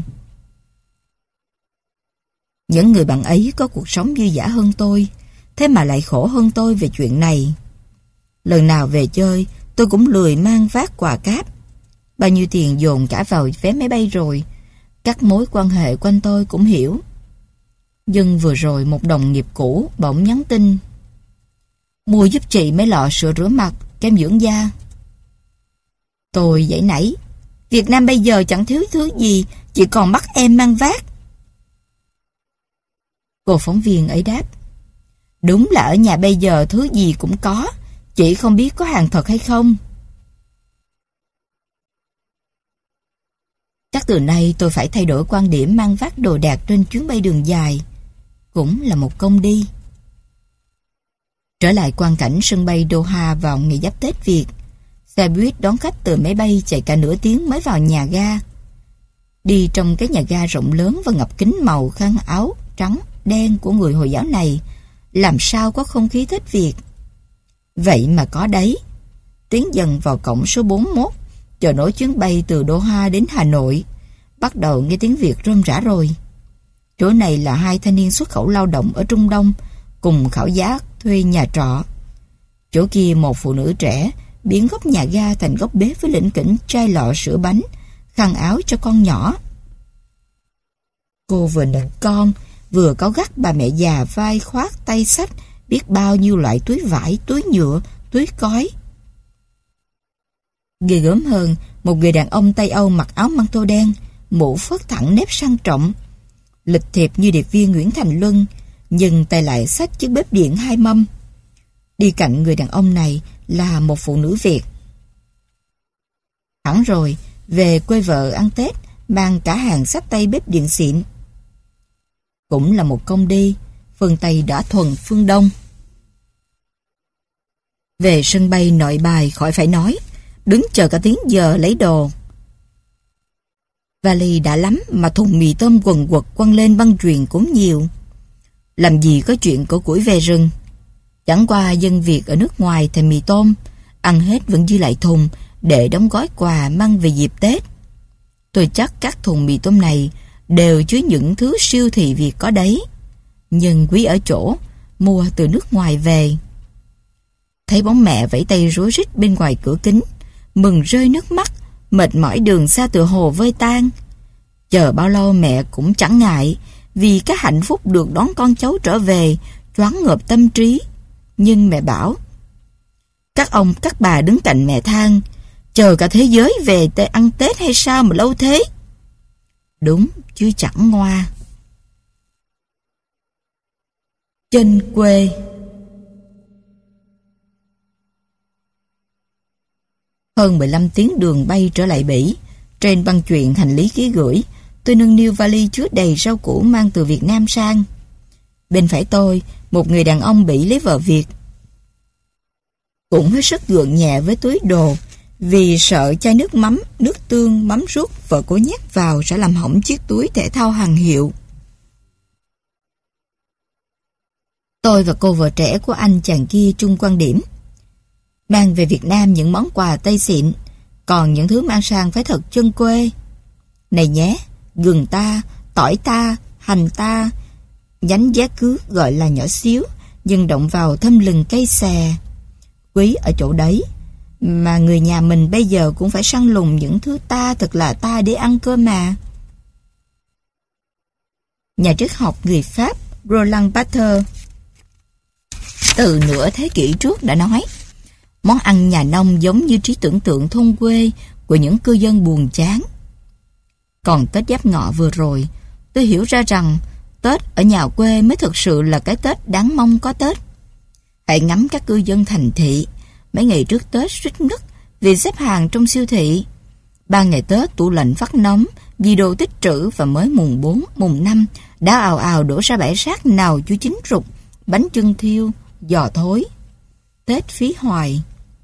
Những người bạn ấy có cuộc sống dư dả hơn tôi, thế mà lại khổ hơn tôi về chuyện này. Lần nào về chơi, tôi cũng lười mang vác quà cáp. Bao nhiêu tiền dồn cả vào vé máy bay rồi, các mối quan hệ quanh tôi cũng hiểu. Nhưng vừa rồi một đồng nghiệp cũ bỗng nhắn tin. Mua giúp chị mấy lọ sữa rửa mặt, kem dưỡng da. Tôi giãy nảy. Việt Nam bây giờ chẳng thiếu thứ gì, chỉ còn bắt em mang vác. Cô phóng viên ấy đáp. Đúng là ở nhà bây giờ thứ gì cũng có, chỉ không biết có hàng thật hay không. Chắc từ nay tôi phải thay đổi quan điểm mang vác đồ đạc trên chuyến bay đường dài. Cũng là một công đi. Trở lại quang cảnh sân bay Doha vào ngày giáp Tết Việt. Xe buýt đón khách từ máy bay chạy cả nửa tiếng mới vào nhà ga. Đi trong cái nhà ga rộng lớn và ngập kính màu khăn áo trắng, đen của người Hồi giáo này, làm sao có không khí Tết Việt. Vậy mà có đấy. Tiến dần vào cổng số bốn mươi mốt, chờ nối chuyến bay từ Doha đến Hà Nội. Bắt đầu nghe tiếng Việt rôm rả rồi. Chỗ này là hai thanh niên xuất khẩu lao động ở Trung Đông, cùng khảo giác thuê nhà trọ. Chỗ kia một phụ nữ trẻ biến góc nhà ga thành góc bếp với lỉnh kỉnh chai lọ sữa bánh, khăn áo cho con nhỏ. Cô vừa nựng con, vừa có gắt bà mẹ già vai khoác tay xách biết bao nhiêu loại túi vải, túi nhựa, túi cói. Ghê gớm hơn, một người đàn ông Tây Âu mặc áo măng tô đen, mũ phớt thẳng nếp sang trọng, lịch thiệp như điệp viên Nguyễn Thành Luân, nhưng tay lại xách chiếc bếp điện hai mâm. Đi cạnh người đàn ông này là một phụ nữ Việt. Hẳn rồi, về quê vợ ăn Tết, mang cả hàng xách tay bếp điện xịn. Cũng là một công đi, phương Tây đã thuần phương Đông. Về sân bay Nội Bài khỏi phải nói, đứng chờ cả tiếng giờ lấy đồ. Vali đã lắm mà thùng mì tôm quần quật quăng lên băng chuyền cũng nhiều. Làm gì có chuyện cổ củi về rừng. Chẳng qua dân Việt ở nước ngoài thèm mì tôm, ăn hết vẫn dư lại thùng để đóng gói quà mang về dịp Tết. Tôi chắc các thùng mì tôm này đều chứa những thứ siêu thị Việt có đấy, nhưng quý ở chỗ mua từ nước ngoài về. Thấy bóng mẹ vẫy tay rối rít bên ngoài cửa kính, mừng rơi nước mắt, mệt mỏi đường xa tựa hồ vơi tan. Chờ bao lâu mẹ cũng chẳng ngại, vì cái hạnh phúc được đón con cháu trở về choáng ngợp tâm trí. Nhưng mẹ bảo, các ông các bà đứng cạnh mẹ than, chờ cả thế giới về tê ăn Tết hay sao mà lâu thế? Đúng chứ chẳng ngoa. Chân quê. Hơn mười lăm tiếng đường bay trở lại Bỉ. Trên băng chuyền hành lý ký gửi, tôi nâng niu vali chứa đầy rau củ mang từ Việt Nam sang. Bên phải tôi, một người đàn ông Bỉ lấy vợ Việt. Cũng hết sức gượng nhẹ với túi đồ, vì sợ chai nước mắm, nước tương, mắm ruốc vợ cô nhét vào sẽ làm hỏng chiếc túi thể thao hàng hiệu. Tôi và cô vợ trẻ của anh chàng kia chung quan điểm. Mang về Việt Nam những món quà Tây xịn, còn những thứ mang sang phải thật chân quê. Này nhé, gừng ta, tỏi ta, hành ta, nhánh giá cước gọi là nhỏ xíu, nhưng động vào thâm lừng cây xè. Quý ở chỗ đấy, mà người nhà mình bây giờ cũng phải săn lùng những thứ ta thật là ta để ăn cơ mà. Nhà triết học người Pháp Roland Barthes từ nửa thế kỷ trước đã nói, món ăn nhà nông giống như trí tưởng tượng thôn quê của những cư dân buồn chán. Còn Tết Giáp Ngọ vừa rồi, tôi hiểu ra rằng Tết ở nhà quê mới thực sự là cái Tết đáng mong có Tết. Hãy ngắm các cư dân thành thị, mấy ngày trước Tết suýt nức vì xếp hàng trong siêu thị. Ba ngày Tết tủ lạnh phát nóng vì đồ tích trữ, và mới mùng bốn, mùng năm đã ào ào đổ ra bãi rác nào chú chín rục, bánh chưng thiêu, giò thối. Tết phí hoài.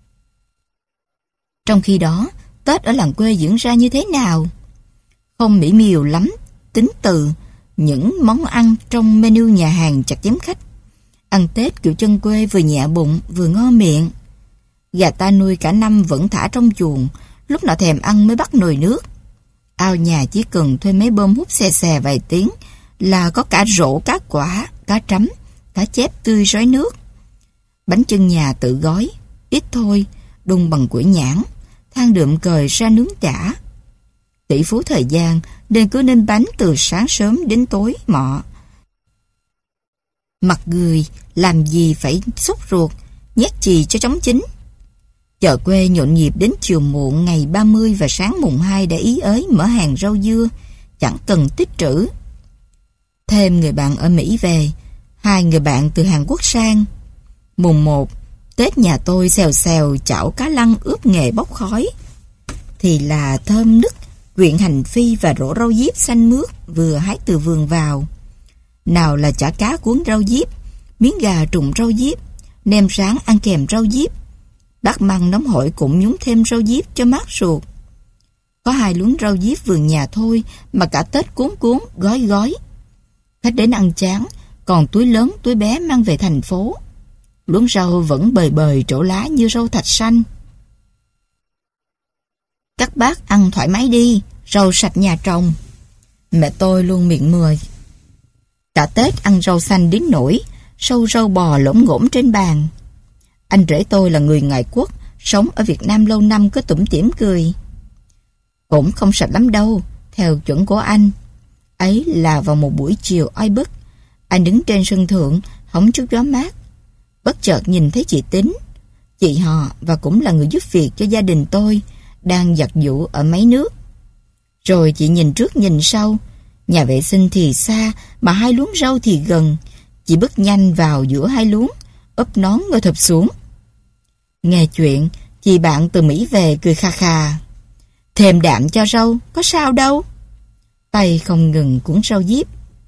Trong khi đó, Tết ở làng quê diễn ra như thế nào? Không mỹ miều lắm tính từ những món ăn trong menu nhà hàng chặt chém khách. Ăn Tết kiểu chân quê vừa nhẹ bụng vừa ngon miệng. Gà ta nuôi cả năm vẫn thả trong chuồng, lúc nào thèm ăn mới bắt nồi nước. Ao nhà chỉ cần thuê máy bơm hút xè xè vài tiếng là có cả rổ cá quả, cá trắm, cá chép tươi rói nước. Bánh chưng nhà tự gói, ít thôi, đun bằng củi nhãn, than đượm cời ra nướng chả. Tỷ phú thời gian nên cứ nên bánh từ sáng sớm đến tối mọ. Mặt người làm gì phải sốt ruột, nhét chì cho chóng chín. Chợ quê nhộn nhịp đến chiều muộn ngày ba mươi và sáng mùng hai đã ý ới mở hàng rau dưa, chẳng cần tích trữ. Thêm người bạn ở Mỹ về, hai người bạn từ Hàn Quốc sang. Mùng một, Tết nhà tôi xèo xèo chảo cá lăng ướp nghệ bốc khói. Thì là thơm nức, quyện hành phi và rổ rau diếp xanh mướt vừa hái từ vườn vào. Nào là chả cá cuốn rau diếp, miếng gà trụng rau diếp, nem rán ăn kèm rau diếp. Bát măng nóng hổi cũng nhúng thêm rau diếp cho mát ruột. Có hai luống rau diếp vườn nhà thôi mà cả Tết cuốn cuốn, gói gói. Khách đến ăn chán, còn túi lớn túi bé mang về thành phố. Luống rau vẫn bời bời trổ lá như rau thạch xanh. Các bác ăn thoải mái đi, rau sạch nhà trồng. Mẹ tôi luôn miệng mười. Cả Tết ăn rau xanh đến nỗi sâu rau bò lổm ngổm trên bàn. Anh rể tôi là người ngoại quốc, sống ở Việt Nam lâu năm cứ tủm tỉm cười. Cũng không sạch lắm đâu, theo chuẩn của anh. Ấy là vào một buổi chiều oi bức, anh đứng trên sân thượng, hóng chút gió mát. Bất chợt nhìn thấy chị Tính, chị họ và cũng là người giúp việc cho gia đình tôi, đang giặt giũ ở máy nước. Rồi chị nhìn trước nhìn sau, nhà vệ sinh thì xa mà hai luống rau thì gần. Chị bước nhanh vào giữa hai luống, úp nón ngồi thụp xuống. Nghe chuyện, chị bạn từ Mỹ về cười kha kha. Thêm đạm cho rau, có sao đâu. Tay không ngừng cuốn rau diếp.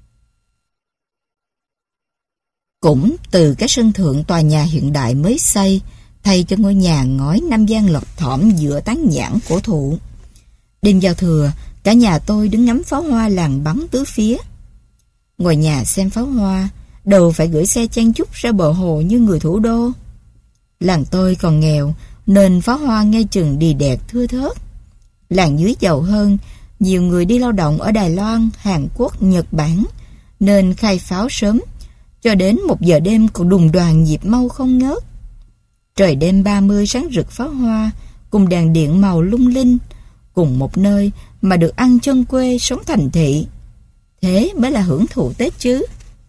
Cũng từ cái sân thượng tòa nhà hiện đại mới xây, thay cho ngôi nhà ngói năm gian lọt thỏm giữa tán nhãn cổ thụ. Đêm giao thừa, cả nhà tôi đứng ngắm pháo hoa làng bắn tứ phía. Ngồi nhà xem pháo hoa, đầu phải gửi xe chen chúc ra bờ hồ như người thủ đô. Làng tôi còn nghèo, nên pháo hoa nghe chừng đì đẹt thưa thớt. Làng dưới giàu hơn, nhiều người đi lao động ở Đài Loan, Hàn Quốc, Nhật Bản, nên khai pháo sớm, cho đến một giờ đêm còn đùng đoàn nhịp mau không ngớt. Trời đêm ba mươi sáng rực pháo hoa, cùng đèn điện màu lung linh, cùng một nơi mà được ăn chân quê sống thành thị. Thế mới là hưởng thụ Tết chứ.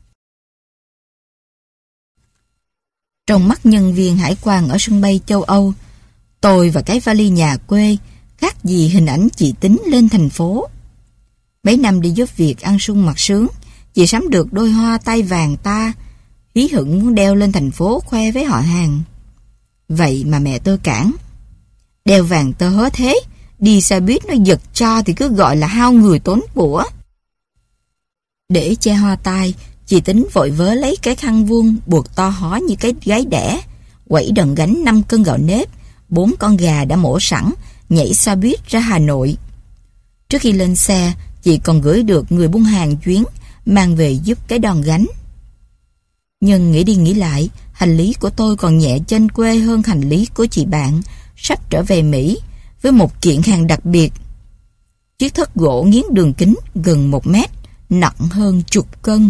Trong mắt nhân viên hải quan ở sân bay châu Âu, tôi và cái vali nhà quê khác gì hình ảnh chị Tính lên thành phố. Mấy năm đi giúp việc ăn sung mặc sướng, chị sắm được đôi hoa tai vàng ta, hí hửng muốn đeo lên thành phố khoe với họ hàng. Vậy mà mẹ tôi cản. Đeo vàng tơ hớ thế, đi xe buýt nó giật cho thì cứ gọi là hao người tốn của. Để che hoa tai, chị Tính vội vớ lấy cái khăn vuông buộc to hó như cái gái đẻ, quẩy đòn gánh năm cân gạo nếp, bốn con gà đã mổ sẵn, nhảy xe buýt ra Hà Nội. Trước khi lên xe, chị còn gửi được người buôn hàng chuyến, mang về giúp cái đòn gánh. Nhưng nghĩ đi nghĩ lại, hành lý của tôi còn nhẹ trên quê hơn hành lý của chị bạn, sắp trở về Mỹ, với một kiện hàng đặc biệt. Chiếc thất gỗ nghiến đường kính gần một mét, nặng hơn chục cân.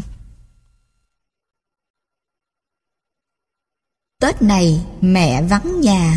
Tết này mẹ vắng nhà.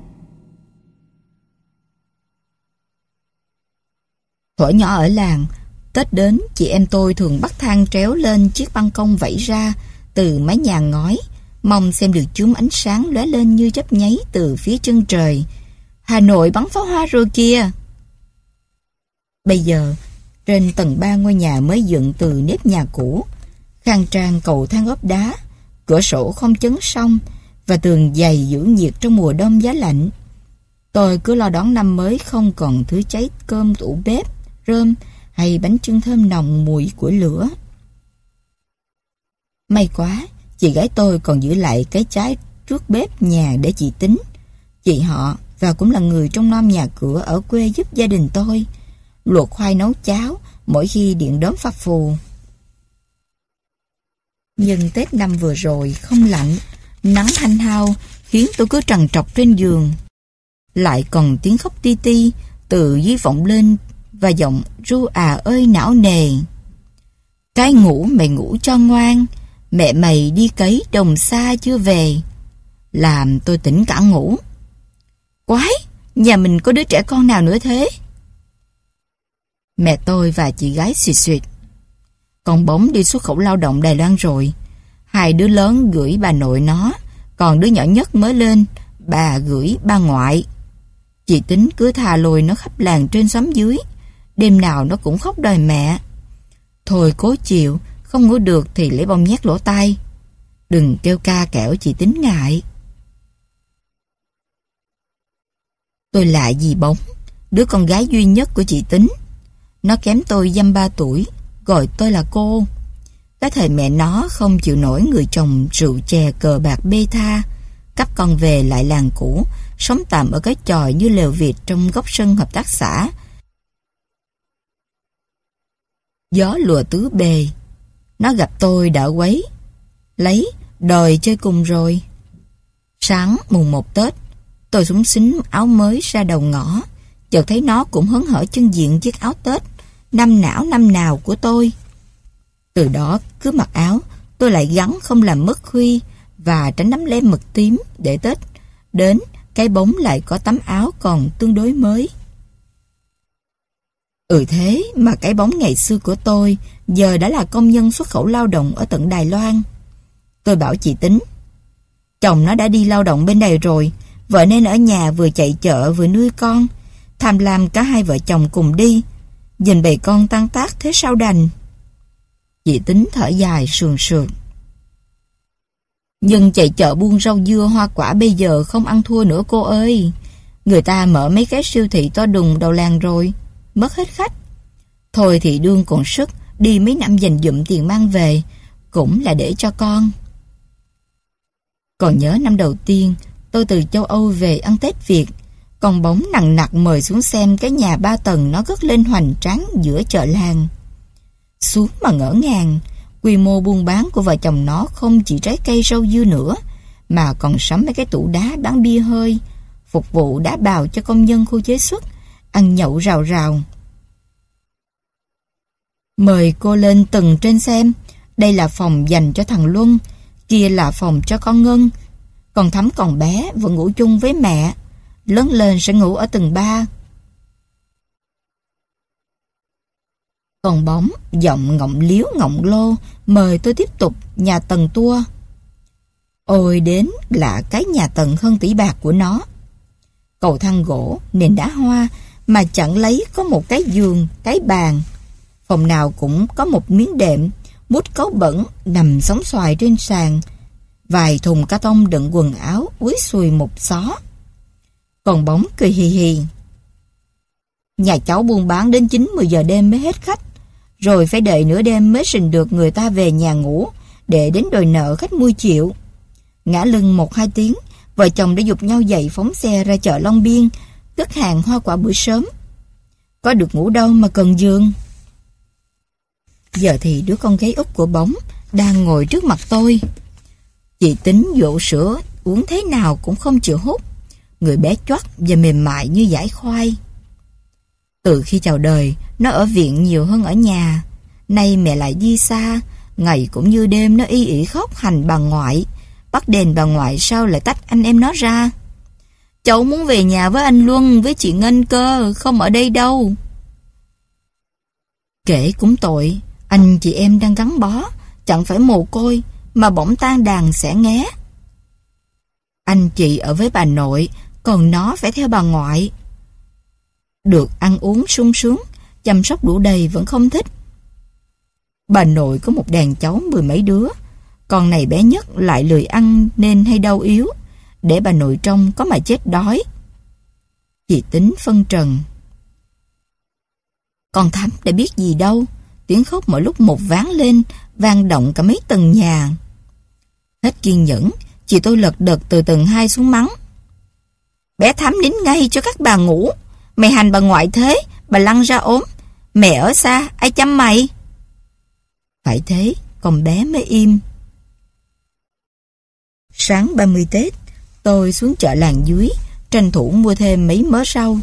Thuở nhỏ ở làng, Tết đến chị em tôi thường bắt thang tréo lên chiếc ban công vẫy ra từ mái nhà ngói, mong xem được chùm ánh sáng lóe lên như chớp nháy từ phía chân trời. Hà Nội bắn pháo hoa rồi kìa. Bây giờ, trên tầng ba ngôi nhà mới dựng từ nếp nhà cũ, khang trang cầu thang ốp đá, cửa sổ không chấn song và tường dày giữ nhiệt trong mùa đông giá lạnh. Tôi cứ lo đón năm mới không còn thứ cháy cơm tủ bếp, rơm hay bánh chưng thơm nồng mùi của lửa. May quá, chị gái tôi còn giữ lại cái trái trước bếp nhà để chị Tính. Chị họ và cũng là người trong nom nhà cửa ở quê giúp gia đình tôi luộc khoai nấu cháo mỗi khi điện đóm phập phù. Nhưng Tết năm vừa rồi không lạnh, nắng hanh hao khiến tôi cứ trằn trọc trên giường. Lại còn tiếng khóc ti ti từ dưới vọng lên và giọng ru à ơi não nề. Cái ngủ mày ngủ cho ngoan, mẹ mày đi cấy đồng xa chưa về. Làm tôi tỉnh cả ngủ. Quái, nhà mình có đứa trẻ con nào nữa thế? Mẹ tôi và chị gái xuyệt xuyệt. Con bóng đi xuất khẩu lao động Đài Loan rồi. Hai đứa lớn gửi bà nội nó, Còn đứa nhỏ nhất mới lên, bà gửi ba ngoại. Chị tính cứ thà lùi nó khắp làng trên xóm dưới. Đêm nào nó cũng khóc đòi mẹ. Thôi cố chịu, không ngủ được thì lấy bông nhét lỗ tai. Đừng kêu ca kẻo chị tính ngại. Tôi lại dì Bóng, đứa con gái duy nhất của chị Tính. Nó kém tôi dăm ba tuổi, gọi tôi là cô. Cái thời mẹ nó không chịu nổi người chồng rượu chè cờ bạc bê tha, cắp con về lại làng cũ, sống tạm ở cái chòi như lều vịt trong góc sân hợp tác xã. Gió lùa tứ bề. Nó gặp tôi đã quấy, lấy, đòi chơi cùng rồi. Sáng mùng một Tết, tôi xúng xính áo mới ra đầu ngõ, chợt thấy nó cũng hớn hở chân diện chiếc áo Tết năm não năm nào của tôi. Từ đó cứ mặc áo, tôi lại gắn không làm mất khuy và tránh nắm lem mực tím để Tết đến cái bóng lại có tấm áo còn tương đối mới. Ừ thế mà cái bóng ngày xưa của tôi giờ đã là công nhân xuất khẩu lao động ở tận Đài Loan. Tôi bảo chị Tính, chồng nó đã đi lao động bên đây rồi, vợ nên ở nhà vừa chạy chợ vừa nuôi con, tham lam cả hai vợ chồng cùng đi, nhìn bầy con tan tác thế sao đành. Chị Tính thở dài sườn sườn. Nhưng chạy chợ buôn rau dưa hoa quả bây giờ không ăn thua nữa cô ơi. Người ta mở mấy cái siêu thị to đùng đầu làng rồi, mất hết khách. Thôi thì đương còn sức, đi mấy năm dành dụm tiền mang về, cũng là để cho con. Còn nhớ năm đầu tiên, tôi từ châu Âu về ăn Tết Việt, con Bóng nặng nặc mời xuống xem cái nhà ba tầng nó cất lên hoành tráng giữa chợ làng. Xuống mà ngỡ ngàng, quy mô buôn bán của vợ chồng nó không chỉ trái cây rau dưa nữa, mà còn sắm mấy cái tủ đá bán bia hơi, phục vụ đá bào cho công nhân khu chế xuất, ăn nhậu rào rào. Mời cô lên tầng trên xem, đây là phòng dành cho thằng Luân, kia là phòng cho con Ngân. Còn Thắm còn bé, vẫn ngủ chung với mẹ, lớn lên sẽ ngủ ở tầng ba. Còn Bóng, giọng ngọng liếu ngọng lô, mời tôi tiếp tục nhà tầng tour. Ôi đến là cái nhà tầng hơn tỷ bạc của nó. Cầu thang gỗ, nền đá hoa, mà chẳng lấy có một cái giường, cái bàn. Phòng nào cũng có một miếng đệm, mút cấu bẩn nằm sóng xoài trên sàn. Vài thùng ca tông đựng quần áo úi xùi một xó. Còn Bóng cười hì hì. Nhà cháu buôn bán đến chín mười giờ đêm mới hết khách, rồi phải đợi nửa đêm mới xin được người ta về nhà ngủ, để đến đòi nợ khách mua chịu. Ngã lưng một hai tiếng, vợ chồng đã giục nhau dậy phóng xe ra chợ Long Biên, cất hàng hoa quả buổi sớm. Có được ngủ đâu mà cần giường. Giờ thì đứa con gái út của Bóng đang ngồi trước mặt tôi. Chị Tính dỗ sữa uống thế nào cũng không chịu hút, người bé choắt và mềm mại như dải khoai. Từ khi chào đời, nó ở viện nhiều hơn ở nhà. Nay mẹ lại đi xa, ngày cũng như đêm nó y ỉ khóc hành bà ngoại. Bắt đền bà ngoại sao lại tách anh em nó ra. Cháu muốn về nhà với anh Luân, với chị Ngân cơ, không ở đây đâu. Kể cũng tội, anh chị em đang gắn bó, chẳng phải mồ côi, mà bỗng tan đàn xẻ nghé. Anh chị ở với bà nội, còn nó phải theo bà ngoại. Được ăn uống sung sướng, chăm sóc đủ đầy vẫn không thích. Bà nội có một đàn cháu mười mấy đứa, con này bé nhất lại lười ăn nên hay đau yếu, để bà nội trông có mà chết đói. Chị Tính phân trần. Con Thắm đã biết gì đâu, tiếng khóc mỗi lúc một ván lên, vang động cả mấy tầng nhà. Hết kiên nhẫn, chị tôi lật đật từ tầng hai xuống mắng. Bé Thắm nín ngay cho các bà ngủ, mày hành bà ngoại thế, bà lăn ra ốm, mẹ ở xa, ai chăm mày? Phải thế, con bé mới im. Sáng ba mươi Tết, tôi xuống chợ làng dưới, tranh thủ mua thêm mấy mớ rau.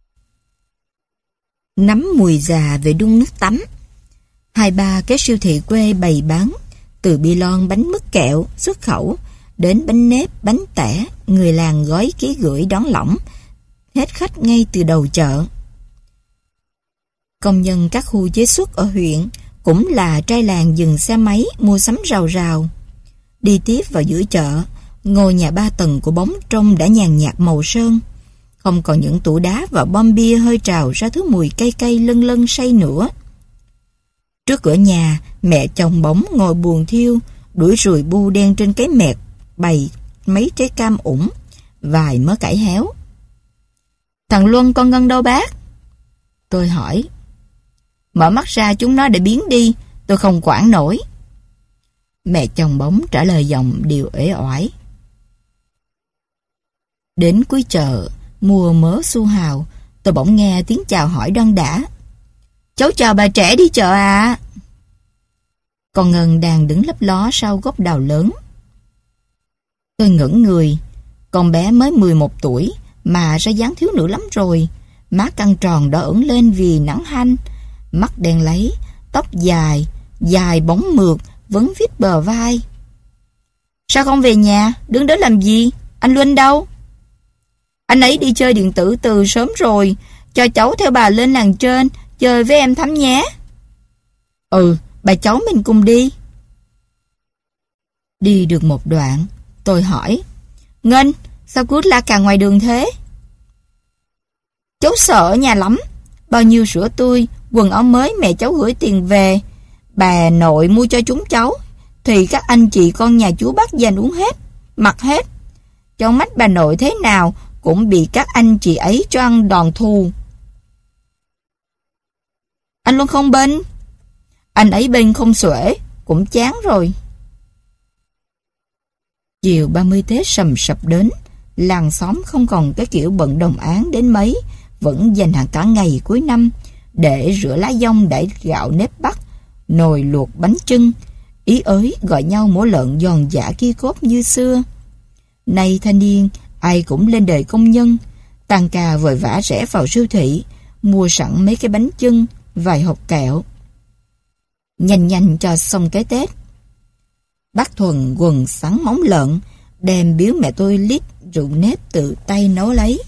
Nắm mùi già về đun nước tắm. Hai ba cái siêu thị quê bày bán, từ bi lon bánh mứt kẹo xuất khẩu đến bánh nếp, bánh tẻ, người làng gói ký gửi đón lỏng, hết khách ngay từ đầu chợ. Công nhân các khu chế xuất ở huyện cũng là trai làng dừng xe máy mua sắm rào rào. Đi tiếp vào giữa chợ, Ngôi nhà ba tầng của bóng trông đã nhàn nhạt màu sơn. Không còn những tủ đá và bom bia hơi trào ra thứ mùi cay cay lân lân say nữa. Trước cửa nhà, mẹ chồng bóng ngồi buồn thiêu, đuổi ruồi bu đen trên cái mẹt, bày mấy trái cam ủng, vài mớ cải héo. Thằng Luân con Ngân đâu bác? Tôi hỏi. Mở mắt ra chúng nó để biến đi, tôi không quản nổi. Mẹ chồng bóng trả lời giọng điều uể oải. Đến cuối chợ, mua mớ su hào, tôi bỗng nghe tiếng chào hỏi đoan đã. Cháu chào bà trẻ đi chợ à? Con Ngân đang đứng lấp ló sau gốc đào lớn. Tôi ngẩng người, con bé mới mười một tuổi mà ra dáng thiếu nữ lắm rồi, má căng tròn đỏ ửng lên vì nắng hanh, mắt đen láy, tóc dài, dài bóng mượt, vấn vít bờ vai. Sao không về nhà, đứng đó làm gì? Anh Luân đâu? Anh ấy đi chơi điện tử từ sớm rồi, cho cháu theo bà lên làng trên, chơi với em Thắm nhé. Ừ, bà cháu mình cùng đi. Đi được một đoạn, tôi hỏi. Ngân, sao cứ la cà ngoài đường thế? Cháu sợ ở nhà lắm. Bao nhiêu sữa tươi, quần áo mới mẹ cháu gửi tiền về, bà nội mua cho chúng cháu, thì các anh chị con nhà chú bác dành uống hết, mặc hết. Trong mắt bà nội thế nào cũng bị các anh chị ấy cho ăn đòn thù. Anh luôn không bên. Anh ấy bên không xuể, cũng chán rồi. Chiều ba mươi Tết sầm sập đến, làng xóm không còn cái kiểu bận đồng áng đến mấy, vẫn dành hàng cả ngày cuối năm để rửa lá dong đãi gạo nếp bắc, nồi luộc bánh chưng, ý ới gọi nhau mổ lợn giòn giã kia cốt như xưa. Nay thanh niên ai cũng lên đời công nhân, tăng ca vội vã rẽ vào siêu thị, mua sẵn mấy cái bánh chưng, vài hộp kẹo. Nhanh nhanh cho xong cái Tết. Bác Thuần quần sắn móng lợn, đem biếu mẹ tôi lít rượu nếp tự tay nấu lấy.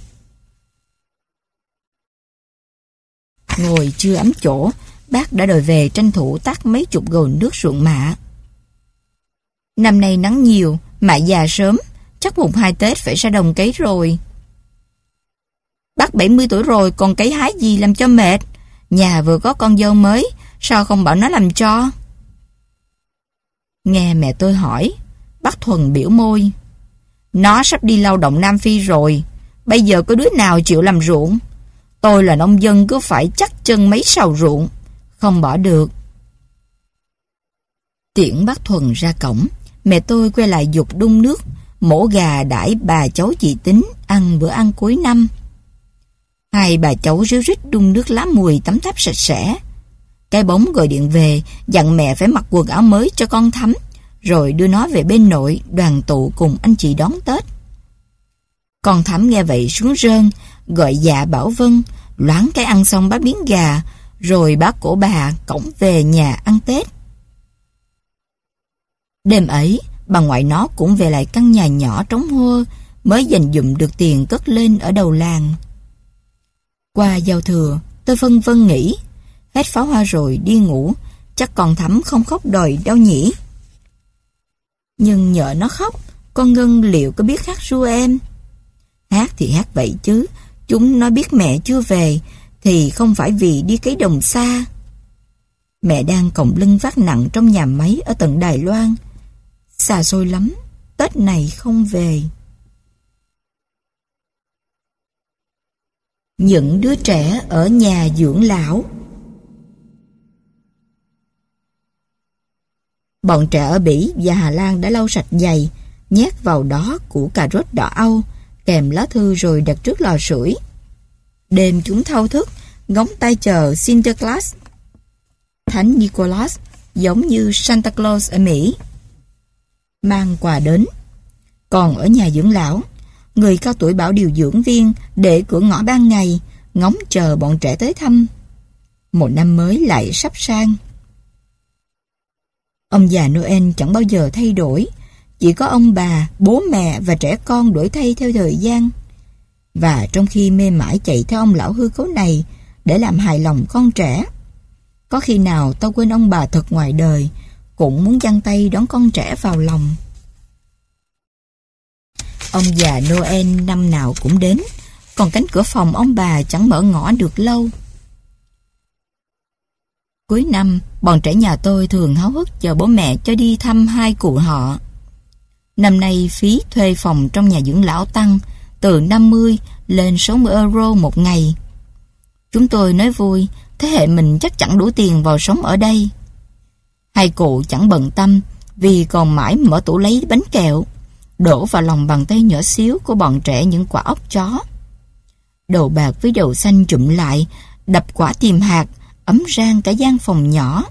Ngồi chưa ấm chỗ, bác đã đòi về tranh thủ tắt mấy chục gầu nước ruộng mạ. Năm nay nắng nhiều, mạ già sớm, chắc mùng hai Tết phải ra đồng cấy rồi. Bác bảy mươi tuổi rồi còn cấy hái gì làm cho mệt. Nhà vừa có con dâu mới, sao không bảo nó làm cho? Nghe mẹ tôi hỏi, bác Thuần biểu môi. Nó sắp đi lao động Nam Phi rồi, bây giờ có đứa nào chịu làm ruộng? Tôi là nông dân cứ phải chắc chân mấy sào ruộng, không bỏ được. Tiễn bác Thuần ra cổng, mẹ tôi quay lại giục đun nước, mổ gà đãi bà cháu chị Tính ăn bữa ăn cuối năm. Hai bà cháu ríu rít đun nước lá mùi tắm tháp sạch sẽ. Cái bóng gọi điện về, dặn mẹ phải mặc quần áo mới cho con Thắm, rồi đưa nó về bên nội đoàn tụ cùng anh chị đón Tết. Con Thắm nghe vậy xuống rơn, gọi dạ bảo vâng, loáng cái ăn xong bác miếng gà, rồi bác cổ bà cõng về nhà ăn Tết. Đêm ấy, bà ngoại nó cũng về lại căn nhà nhỏ trống hô, mới dành dụm được tiền cất lên ở đầu làng. Qua giao thừa, tôi phân vân nghĩ, hết pháo hoa rồi đi ngủ, chắc con Thắm không khóc đòi đâu nhỉ. Nhưng nhỡ nó khóc, con Ngân liệu có biết hát ru em? Hát thì hát vậy chứ, chúng nó biết mẹ chưa về, thì không phải vì đi cấy đồng xa. Mẹ đang còng lưng vác nặng trong nhà máy ở tận Đài Loan. Xa xôi lắm, Tết này không về. Những đứa trẻ ở nhà dưỡng lão. Bọn trẻ ở Bỉ và Hà Lan đã lau sạch giày, nhét vào đó củ cà rốt đỏ au, kèm lá thư rồi đặt trước lò sưởi. Đêm chúng thao thức, ngóng tay chờ Sinterklaas, Thánh Nicholas, giống như Santa Claus ở Mỹ, mang quà đến. Còn ở nhà dưỡng lão, người cao tuổi bảo điều dưỡng viên để cửa ngõ ban ngày, ngóng chờ bọn trẻ tới thăm. Một năm mới lại sắp sang. Ông già Noel chẳng bao giờ thay đổi, chỉ có ông bà, bố mẹ và trẻ con đổi thay theo thời gian. Và trong khi mê mải chạy theo ông lão hư cấu này để làm hài lòng con trẻ, có khi nào tao quên ông bà thật ngoài đời, cũng muốn giăng tay đón con trẻ vào lòng. Ông già Noel năm nào cũng đến, còn cánh cửa phòng ông bà chẳng mở ngõ được lâu. Cuối năm, bọn trẻ nhà tôi thường háo hức chờ bố mẹ cho đi thăm hai cụ họ. Năm nay phí thuê phòng trong nhà dưỡng lão tăng từ năm mươi lên sáu mươi euro một ngày. Chúng tôi nói vui, thế hệ mình chắc chẳng đủ tiền vào sống ở đây. Hai cụ chẳng bận tâm vì còn mãi mở tủ lấy bánh kẹo, đổ vào lòng bàn tay nhỏ xíu của bọn trẻ những quả ốc chó. Đầu bạc với đầu xanh trụm lại, đập quả tìm hạt, ấm rang cả gian phòng nhỏ.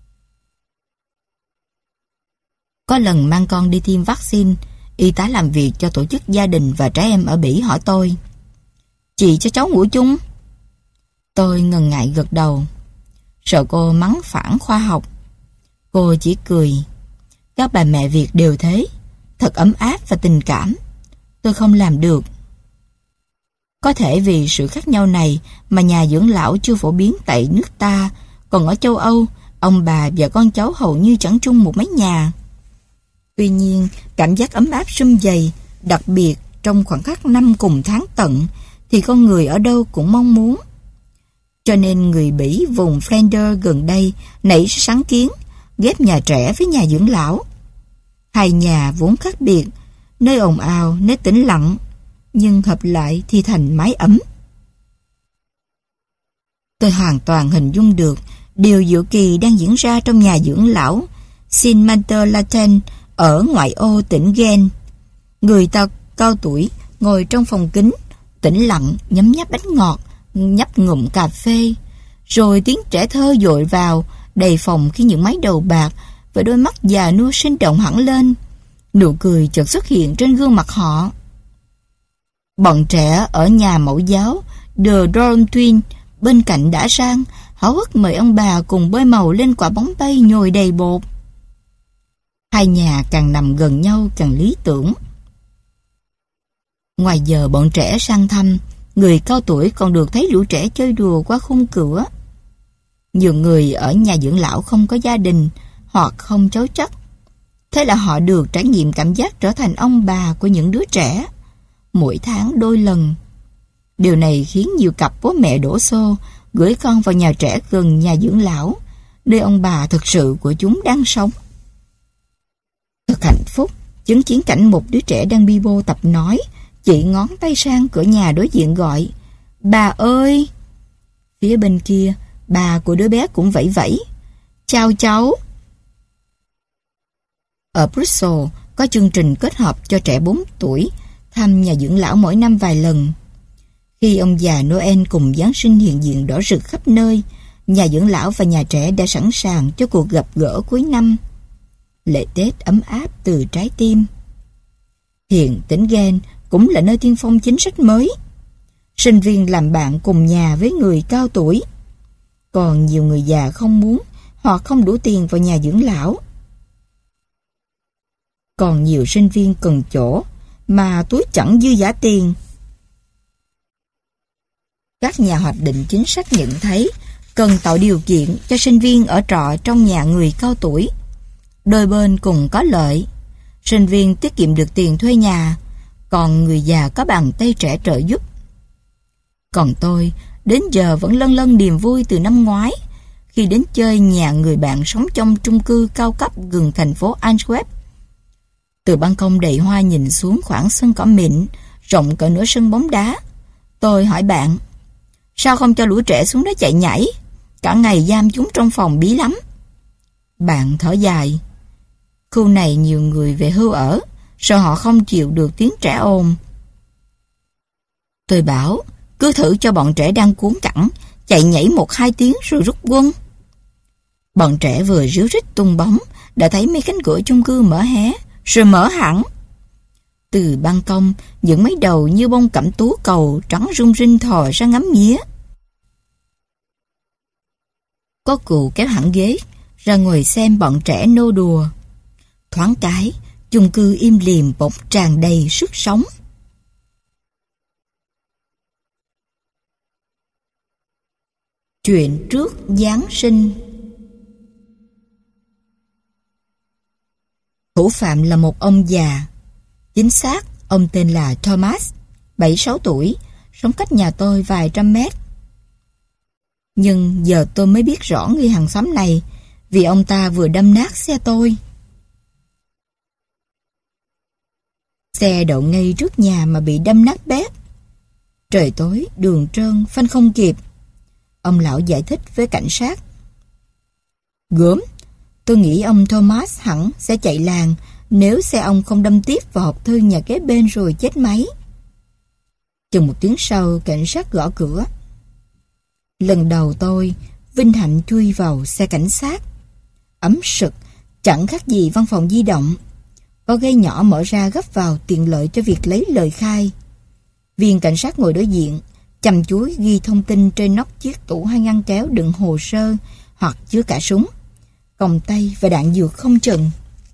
Có lần mang con đi tiêm vaccine, y tá làm việc cho tổ chức gia đình và trẻ em ở Bỉ hỏi tôi: "Chị cho cháu ngủ chung?" Tôi ngần ngại gật đầu, sợ cô mắng phản khoa học. Cô chỉ cười: "Các bà mẹ Việt đều thế, thật ấm áp và tình cảm. Tôi không làm được." Có thể vì sự khác nhau này mà nhà dưỡng lão chưa phổ biến tại nước ta, còn ở châu Âu, ông bà và con cháu hầu như chẳng chung một mái nhà. Tuy nhiên, cảm giác ấm áp sum vầy, đặc biệt trong khoảng khắc năm cùng tháng tận, thì con người ở đâu cũng mong muốn. Cho nên người Bỉ vùng Flanders gần đây nảy sáng kiến ghép nhà trẻ với nhà dưỡng lão. Hai nhà vốn khác biệt, nơi ồn ào, nơi tĩnh lặng, nhưng hợp lại thì thành mái ấm. Tôi hoàn toàn hình dung được điều diệu kỳ đang diễn ra trong nhà dưỡng lão Sint-Maarten ở ngoại ô tỉnh Gent. Người ta cao tuổi ngồi trong phòng kính, tĩnh lặng nhấm nháp bánh ngọt, nhấp ngụm cà phê, rồi tiếng trẻ thơ dội vào đầy phòng khi những mái đầu bạc và đôi mắt già nua sinh động hẳn lên. Nụ cười chợt xuất hiện trên gương mặt họ. Bọn trẻ ở nhà mẫu giáo The Dorm Twin bên cạnh đã sang, háo hức mời ông bà cùng bơi màu lên quả bóng bay nhồi đầy bột. Hai nhà càng nằm gần nhau càng lý tưởng. Ngoài giờ bọn trẻ sang thăm, người cao tuổi còn được thấy lũ trẻ chơi đùa qua khung cửa. Nhiều người ở nhà dưỡng lão không có gia đình hoặc không cháu chắc, thế là họ được trải nghiệm cảm giác trở thành ông bà của những đứa trẻ, mỗi tháng đôi lần. Điều này khiến nhiều cặp bố mẹ đổ xô gửi con vào nhà trẻ gần nhà dưỡng lão, nơi ông bà thực sự của chúng đang sống. Thật hạnh phúc chứng kiến cảnh một đứa trẻ đang bi bô tập nói, chỉ ngón tay sang cửa nhà đối diện gọi: "Bà ơi!" Phía bên kia, bà của đứa bé cũng vẫy vẫy: "Chào cháu!" Ở Brussels có chương trình kết hợp cho trẻ bốn tuổi thăm nhà dưỡng lão mỗi năm vài lần. Khi ông già Noel cùng Giáng sinh hiện diện đỏ rực khắp nơi, nhà dưỡng lão và nhà trẻ đã sẵn sàng cho cuộc gặp gỡ cuối năm. Lễ Tết ấm áp từ trái tim. Hiện tỉnh Gent cũng là nơi tiên phong chính sách mới. Sinh viên làm bạn cùng nhà với người cao tuổi. Còn nhiều người già không muốn hoặc không đủ tiền vào nhà dưỡng lão. Còn nhiều sinh viên cần chỗ mà túi chẳng dư giả tiền. Các nhà hoạch định chính sách nhận thấy cần tạo điều kiện cho sinh viên ở trọ trong nhà người cao tuổi. Đôi bên cùng có lợi. Sinh viên tiết kiệm được tiền thuê nhà, còn người già có bàn tay trẻ trợ giúp. Còn tôi, đến giờ vẫn lân lân niềm vui từ năm ngoái, khi đến chơi nhà người bạn sống trong chung cư cao cấp gần thành phố Antwerp. Từ ban công đầy hoa nhìn xuống khoảng sân cỏ mịn, rộng cỡ nửa sân bóng đá. Tôi hỏi bạn: "Sao không cho lũ trẻ xuống đó chạy nhảy? Cả ngày giam chúng trong phòng bí lắm." Bạn thở dài: "Khu này nhiều người về hưu ở, sợ họ không chịu được tiếng trẻ ồn." Tôi bảo: "Cứ thử cho bọn trẻ đang cuống cẳng chạy nhảy một hai tiếng rồi rút quân." Bọn trẻ vừa ríu rít tung bóng đã thấy mấy cánh cửa chung cư mở hé, rồi mở hẳn. Từ ban công, những mấy đầu như bông cẩm tú cầu trắng rung rinh thò ra ngắm nghía. Có cụ kéo hẳn ghế ra ngồi xem bọn trẻ nô đùa. Thoáng cái, chung cư im lìm bỗng tràn đầy sức sống. Chuyện trước Giáng sinh. Thủ phạm là một ông già, chính xác Ông tên là Thomas, bảy sáu tuổi, sống cách nhà tôi vài trăm mét. Nhưng giờ tôi mới biết rõ người hàng xóm này, vì ông ta vừa đâm nát xe tôi. Xe đậu ngay trước nhà mà bị đâm nát bét. Trời tối, đường trơn, phanh không kịp. Ông lão giải thích với cảnh sát. Gớm, tôi nghĩ ông Thomas hẳn sẽ chạy làng nếu xe ông không đâm tiếp vào hộp thư nhà kế bên rồi chết máy. Chừng một tiếng sau, cảnh sát gõ cửa. Lần đầu tôi vinh hạnh chui vào xe cảnh sát. Ấm sực, chẳng khác gì văn phòng di động. Có ghế nhỏ mở ra gấp vào tiện lợi cho việc lấy lời khai. Viên cảnh sát ngồi đối diện, chăm chú ghi thông tin trên nóc chiếc tủ hay ngăn kéo đựng hồ sơ hoặc chứa cả súng, còng tay và đạn dược không chừng.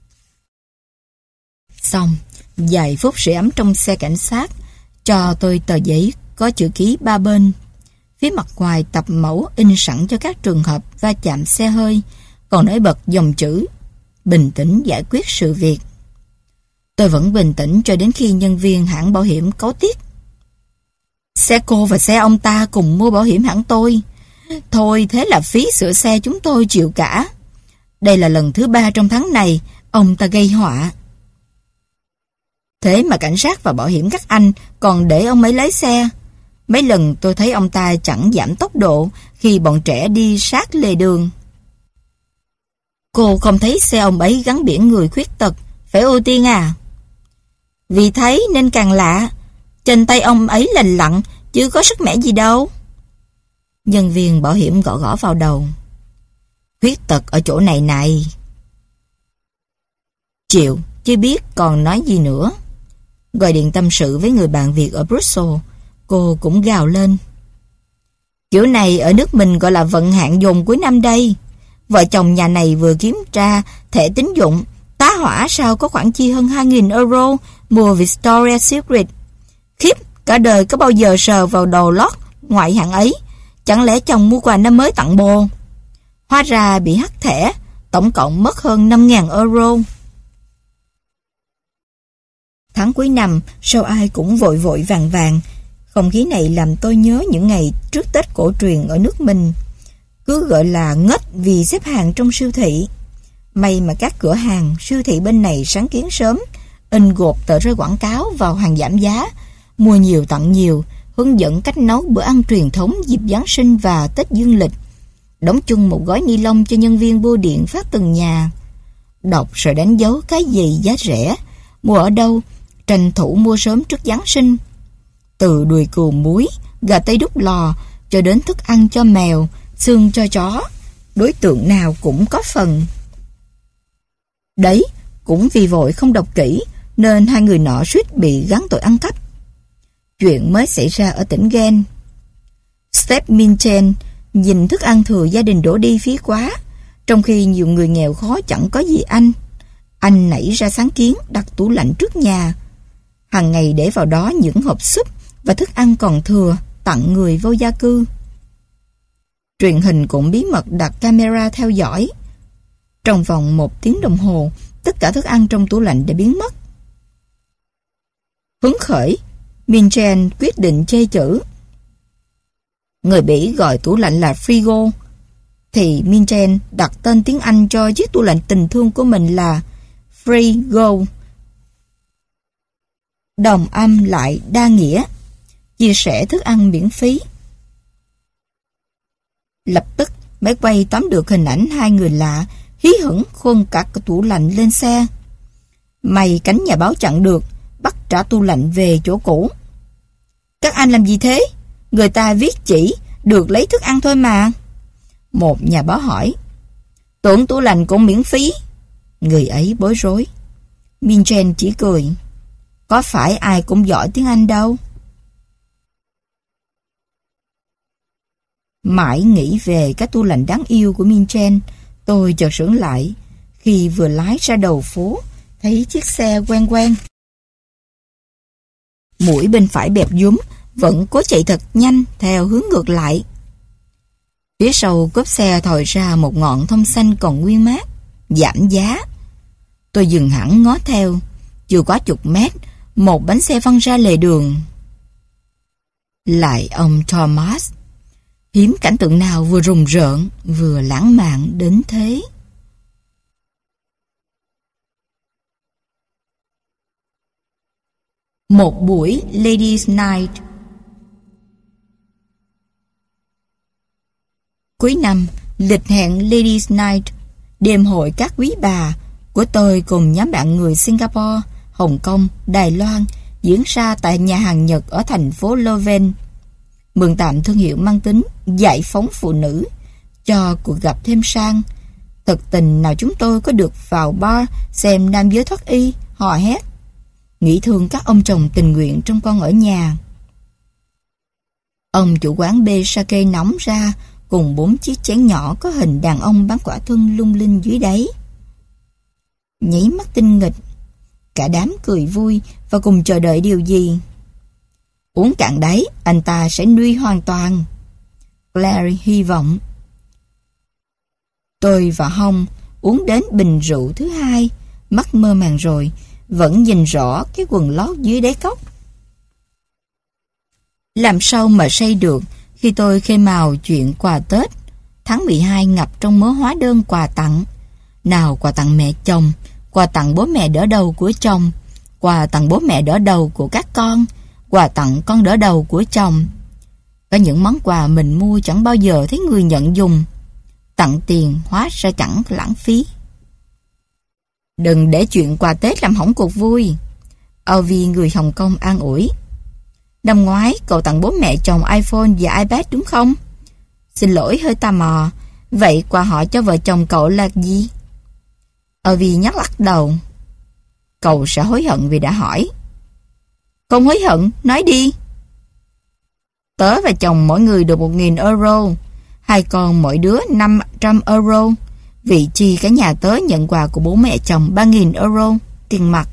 Xong, vài phút sưởi ấm trong xe cảnh sát cho tôi tờ giấy có chữ ký ba bên. Phía mặt ngoài tập mẫu in sẵn cho các trường hợp va chạm xe hơi, còn nổi bật dòng chữ bình tĩnh giải quyết sự việc. Tôi vẫn bình tĩnh cho đến khi nhân viên hãng bảo hiểm cáu tiết. Xe cô và xe ông ta cùng mua bảo hiểm hãng tôi. Thôi thế là phí sửa xe chúng tôi chịu cả. Đây là lần thứ ba trong tháng này ông ta gây họa. Thế mà cảnh sát và bảo hiểm các anh còn để ông ấy lấy xe. Mấy lần tôi thấy ông ta chẳng giảm tốc độ khi bọn trẻ đi sát lề đường. Cô không thấy xe ông ấy gắn biển người khuyết tật, phải ưu tiên à? Vì thấy nên càng lạ. Trên tay ông ấy lành lặn, chứ có sức mẻ gì đâu. Nhân viên bảo hiểm gõ gõ vào đầu. Khuyết tật ở chỗ này này. Chịu, chứ biết còn nói gì nữa. Gọi điện tâm sự với người bạn Việt ở Brussels, cô cũng gào lên. Kiểu này ở nước mình gọi là vận hạn dồn cuối năm đây. Vợ chồng nhà này vừa kiểm tra thẻ tín dụng, tá hỏa sao có khoản chi hơn hai nghìn euro mua Victoria's Secret. Khiếp, cả đời có bao giờ sờ vào đầu lót ngoại hạng ấy. Chẳng lẽ chồng mua quà năm mới tặng bồ? Hóa ra bị hắt thẻ, tổng cộng mất hơn năm nghìn euro. Tháng cuối năm, sao ai cũng vội vội vàng vàng. Không khí này làm tôi nhớ những ngày trước Tết cổ truyền ở nước mình. Cứ gọi là ngất vì xếp hàng trong siêu thị. May mà các cửa hàng, siêu thị bên này sáng kiến sớm, in gộp tờ rơi quảng cáo vào hàng giảm giá, mua nhiều tặng nhiều, hướng dẫn cách nấu bữa ăn truyền thống dịp Giáng sinh và Tết dương lịch. Đóng chung một gói ni lông cho nhân viên bưu điện phát từng nhà. Đọc rồi đánh dấu cái gì giá rẻ, mua ở đâu, tranh thủ mua sớm trước Giáng sinh. Từ đùi cừu muối, gà tây đút lò, cho đến thức ăn cho mèo, xương cho chó, đối tượng nào cũng có phần. Đấy, cũng vì vội không đọc kỹ, nên hai người nọ suýt bị gắn tội ăn cắp. Chuyện mới xảy ra ở tỉnh Gen. Step Minchen nhìn thức ăn thừa gia đình đổ đi phí quá, trong khi nhiều người nghèo khó chẳng có gì ăn. Anh nảy ra sáng kiến đặt tủ lạnh trước nhà, hàng ngày để vào đó những hộp súp và thức ăn còn thừa tặng người vô gia cư. Truyền hình cũng bí mật đặt camera theo dõi. Trong vòng một tiếng đồng hồ, tất cả thức ăn trong tủ lạnh đã biến mất. Hứng khởi, Minchen quyết định chê chữ. Người Bỉ gọi tủ lạnh là frigo, thì Minchen đặt tên tiếng Anh cho chiếc tủ lạnh tình thương của mình là Frigo. Đồng âm lại đa nghĩa, chia sẻ thức ăn miễn phí. Lập tức, máy quay tóm được hình ảnh hai người lạ hí hửng khuân cả tủ lạnh lên xe. May cánh nhà báo chặn được, bắt trả tủ lạnh về chỗ cũ. Các anh làm gì thế? Người ta viết chỉ được lấy thức ăn thôi mà. Một nhà báo hỏi. Tưởng tủ lạnh cũng miễn phí. Người ấy bối rối. Minchen chỉ cười. Có phải ai cũng giỏi tiếng Anh đâu. Mãi nghĩ về cái tủ lạnh đáng yêu của Minchen, tôi chợt sững lại khi vừa lái ra đầu phố, thấy chiếc xe quen quen. Mũi bên phải bẹp dúm, vẫn cố chạy thật nhanh theo hướng ngược lại. Phía sau cốp xe thòi ra một ngọn thông xanh còn nguyên mát, giảm giá. Tôi dừng hẳn ngó theo, chưa quá chục mét, một bánh xe văng ra lề đường. Lại ông Thomas. Hiếm cảnh tượng nào vừa rùng rợn, vừa lãng mạn đến thế. Một buổi Ladies' Night. Cuối năm, lịch hẹn Ladies' Night, đêm hội các quý bà của tôi cùng nhóm bạn người Singapore, Hồng Kông, Đài Loan diễn ra tại nhà hàng Nhật ở thành phố Leuven. Mượn tạm thương hiệu mang tính giải phóng phụ nữ cho cuộc gặp thêm sang. Thực tình nào chúng tôi có được vào bar xem nam giới thoát y, hò hét, nghĩ thương các ông chồng tình nguyện trong con ở nhà. Ông chủ quán bê sake nóng ra cùng bốn chiếc chén nhỏ có hình đàn ông bán quả thân lung linh dưới đáy. Nháy mắt tinh nghịch, cả đám cười vui và cùng chờ đợi điều gì. Uống cạn đáy, anh ta sẽ nuôi hoàn toàn. Clary hy vọng. Tôi và Hong uống đến bình rượu thứ hai, mắt mơ màng rồi, vẫn nhìn rõ cái quần lót dưới đáy cốc. Làm sao mà say được khi tôi khê mào chuyện quà Tết. Tháng mười hai ngập trong mớ hóa đơn quà tặng. Nào quà tặng mẹ chồng, quà tặng bố mẹ đỡ đầu của chồng, quà tặng bố mẹ đỡ đầu của các con, quà tặng con đỡ đầu của chồng. Có những món quà mình mua chẳng bao giờ thấy người nhận dùng. Tặng tiền hóa ra chẳng lãng phí. Đừng để chuyện quà Tết làm hỏng cuộc vui. Ovi người Hồng Kông an ủi. Năm ngoái cậu tặng bố mẹ chồng iPhone và iPad đúng không? Xin lỗi hơi tò mò. Vậy quà họ cho vợ chồng cậu là gì? Ovi nhắc lắc đầu. Cậu sẽ hối hận vì đã hỏi. Không hối hận, nói đi. Tớ và chồng mỗi người được một nghìn euro. Hai con mỗi đứa năm trăm euro. Vị chi cả nhà tớ nhận quà của bố mẹ chồng ba nghìn euro tiền mặt.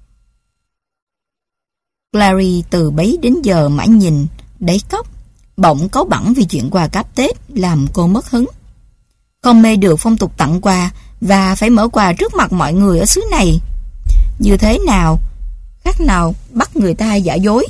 Clary từ bấy đến giờ mãi nhìn đáy cốc, bỗng cáu bẳn vì chuyện quà cáp Tết làm cô mất hứng. Không mê được phong tục tặng quà và phải mở quà trước mặt mọi người ở xứ này. Như thế nào khác nào bắt người ta giả dối.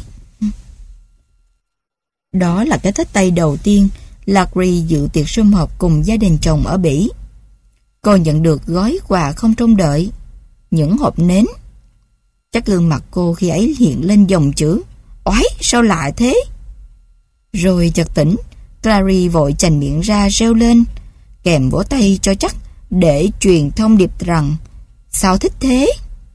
Đó là cái Tết Tây đầu tiên Larry dự tiệc sum họp cùng gia đình chồng ở Bỉ. Cô nhận được gói quà không trông đợi, những hộp nến. Chắc gương mặt cô khi ấy hiện lên dòng chữ oái sao lạ thế. Rồi chợt tỉnh, Clary vội chành miệng ra reo lên, kèm vỗ tay cho chắc để truyền thông điệp rằng sao thích thế.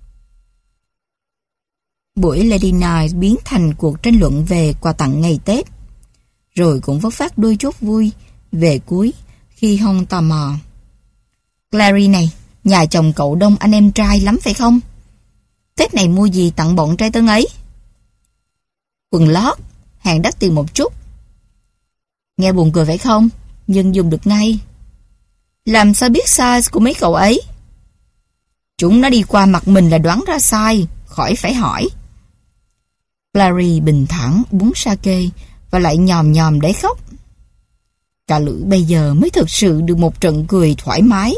Buổi Lady Night biến thành cuộc tranh luận về quà tặng ngày Tết, rồi cũng vấp phát đôi chút vui về cuối khi Hong tò mò. Clary này, nhà chồng cậu đông anh em trai lắm phải không? Tết này mua gì tặng bọn trai tân ấy? Quần lót, hàng đắt tiền một chút. Nghe buồn cười phải không? Nhưng dùng được ngay. Làm sao biết size của mấy cậu ấy? Chúng nó đi qua mặt mình là đoán ra sai, khỏi phải hỏi. Clary bình thản búng sake và lại nhòm nhòm để khóc. Cả lũ bây giờ mới thực sự được một trận cười thoải mái.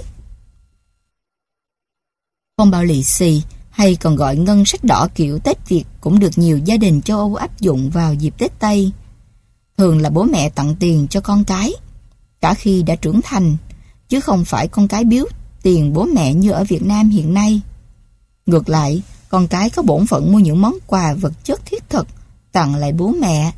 Phong bao lì xì hay còn gọi ngân sách đỏ kiểu Tết Việt cũng được nhiều gia đình châu Âu áp dụng vào dịp Tết Tây. Thường là bố mẹ tặng tiền cho con cái, cả khi đã trưởng thành, chứ không phải con cái biếu tiền bố mẹ như ở Việt Nam hiện nay. Ngược lại, con cái có bổn phận mua những món quà vật chất thiết thực tặng lại bố mẹ.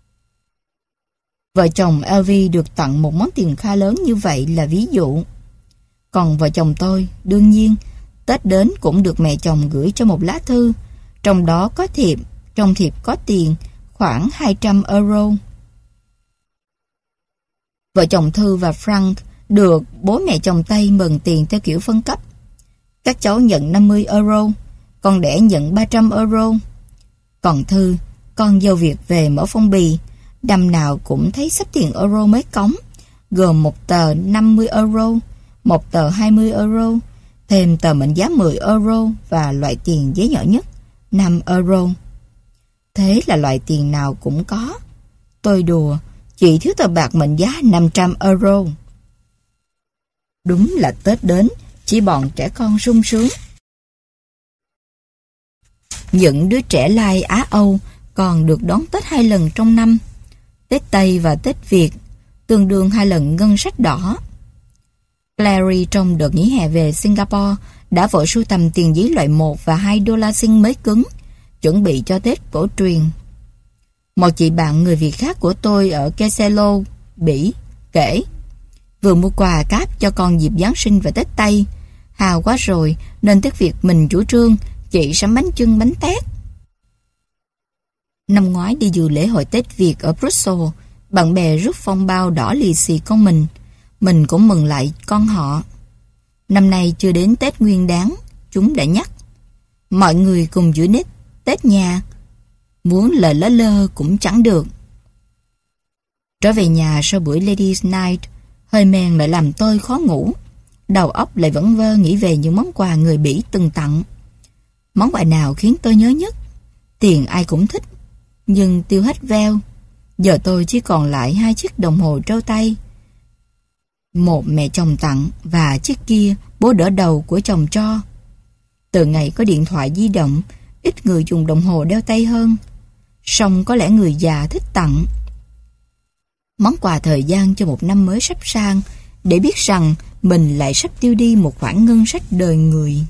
Vợ chồng Elvie được tặng một món tiền khá lớn như vậy là ví dụ. Còn vợ chồng tôi, đương nhiên, Tết đến cũng được mẹ chồng gửi cho một lá thư, trong đó có thiệp, trong thiệp có tiền khoảng hai trăm euro. Vợ chồng Thư và Frank được bố mẹ chồng Tây mừng tiền theo kiểu phân cấp. Các cháu nhận năm mươi euro, con đẻ nhận ba trăm euro. Còn Thư, con dâu Việt về mở phong bì, năm nào cũng thấy xếp tiền euro mới cống, gồm một tờ năm mươi euro, một tờ hai mươi euro, thêm tờ mệnh giá mười euro và loại tiền giấy nhỏ nhất, năm euro. Thế là loại tiền nào cũng có. Tôi đùa, chỉ thiếu tờ bạc mệnh giá năm trăm euro. Đúng là Tết đến, chỉ bọn trẻ con sung sướng. Những đứa trẻ lai Á Âu còn được đón Tết hai lần trong năm, Tết Tây và Tết Việt, tương đương hai lần ngân sách đỏ. Clary trong đợt nghỉ hè về Singapore đã vội sưu tầm tiền giấy loại một và hai đô la Sing mới cứng, chuẩn bị cho Tết cổ truyền. Một chị bạn người Việt khác của tôi ở Keselo, Bỉ, kể: vừa mua quà cáp cho con dịp Giáng sinh và Tết Tây, hào quá rồi nên Tết Việt mình chủ trương chị sắm bánh chưng bánh tét. Năm ngoái đi dự lễ hội Tết Việt ở Brussels, bạn bè rút phong bao đỏ lì xì con mình, mình cũng mừng lại con họ. Năm nay chưa đến Tết Nguyên Đán, chúng đã nhắc mọi người cùng giữ nét Tết nhà, muốn lời lớ lơ cũng chẳng được. Trở về nhà sau buổi Ladies Night, hơi men lại làm tôi khó ngủ, đầu óc lại vẩn vơ nghĩ về những món quà người Bỉ từng tặng. Món quà nào khiến tôi nhớ nhất? Tiền ai cũng thích, nhưng tiêu hết veo. Giờ tôi chỉ còn lại hai chiếc đồng hồ treo tay. Một mẹ chồng tặng và chiếc kia bố đỡ đầu của chồng cho. Từ ngày có điện thoại di động, ít người dùng đồng hồ đeo tay hơn. Song có lẽ người già thích tặng món quà thời gian cho một năm mới sắp sang, để biết rằng mình lại sắp tiêu đi một khoản ngân sách đời người.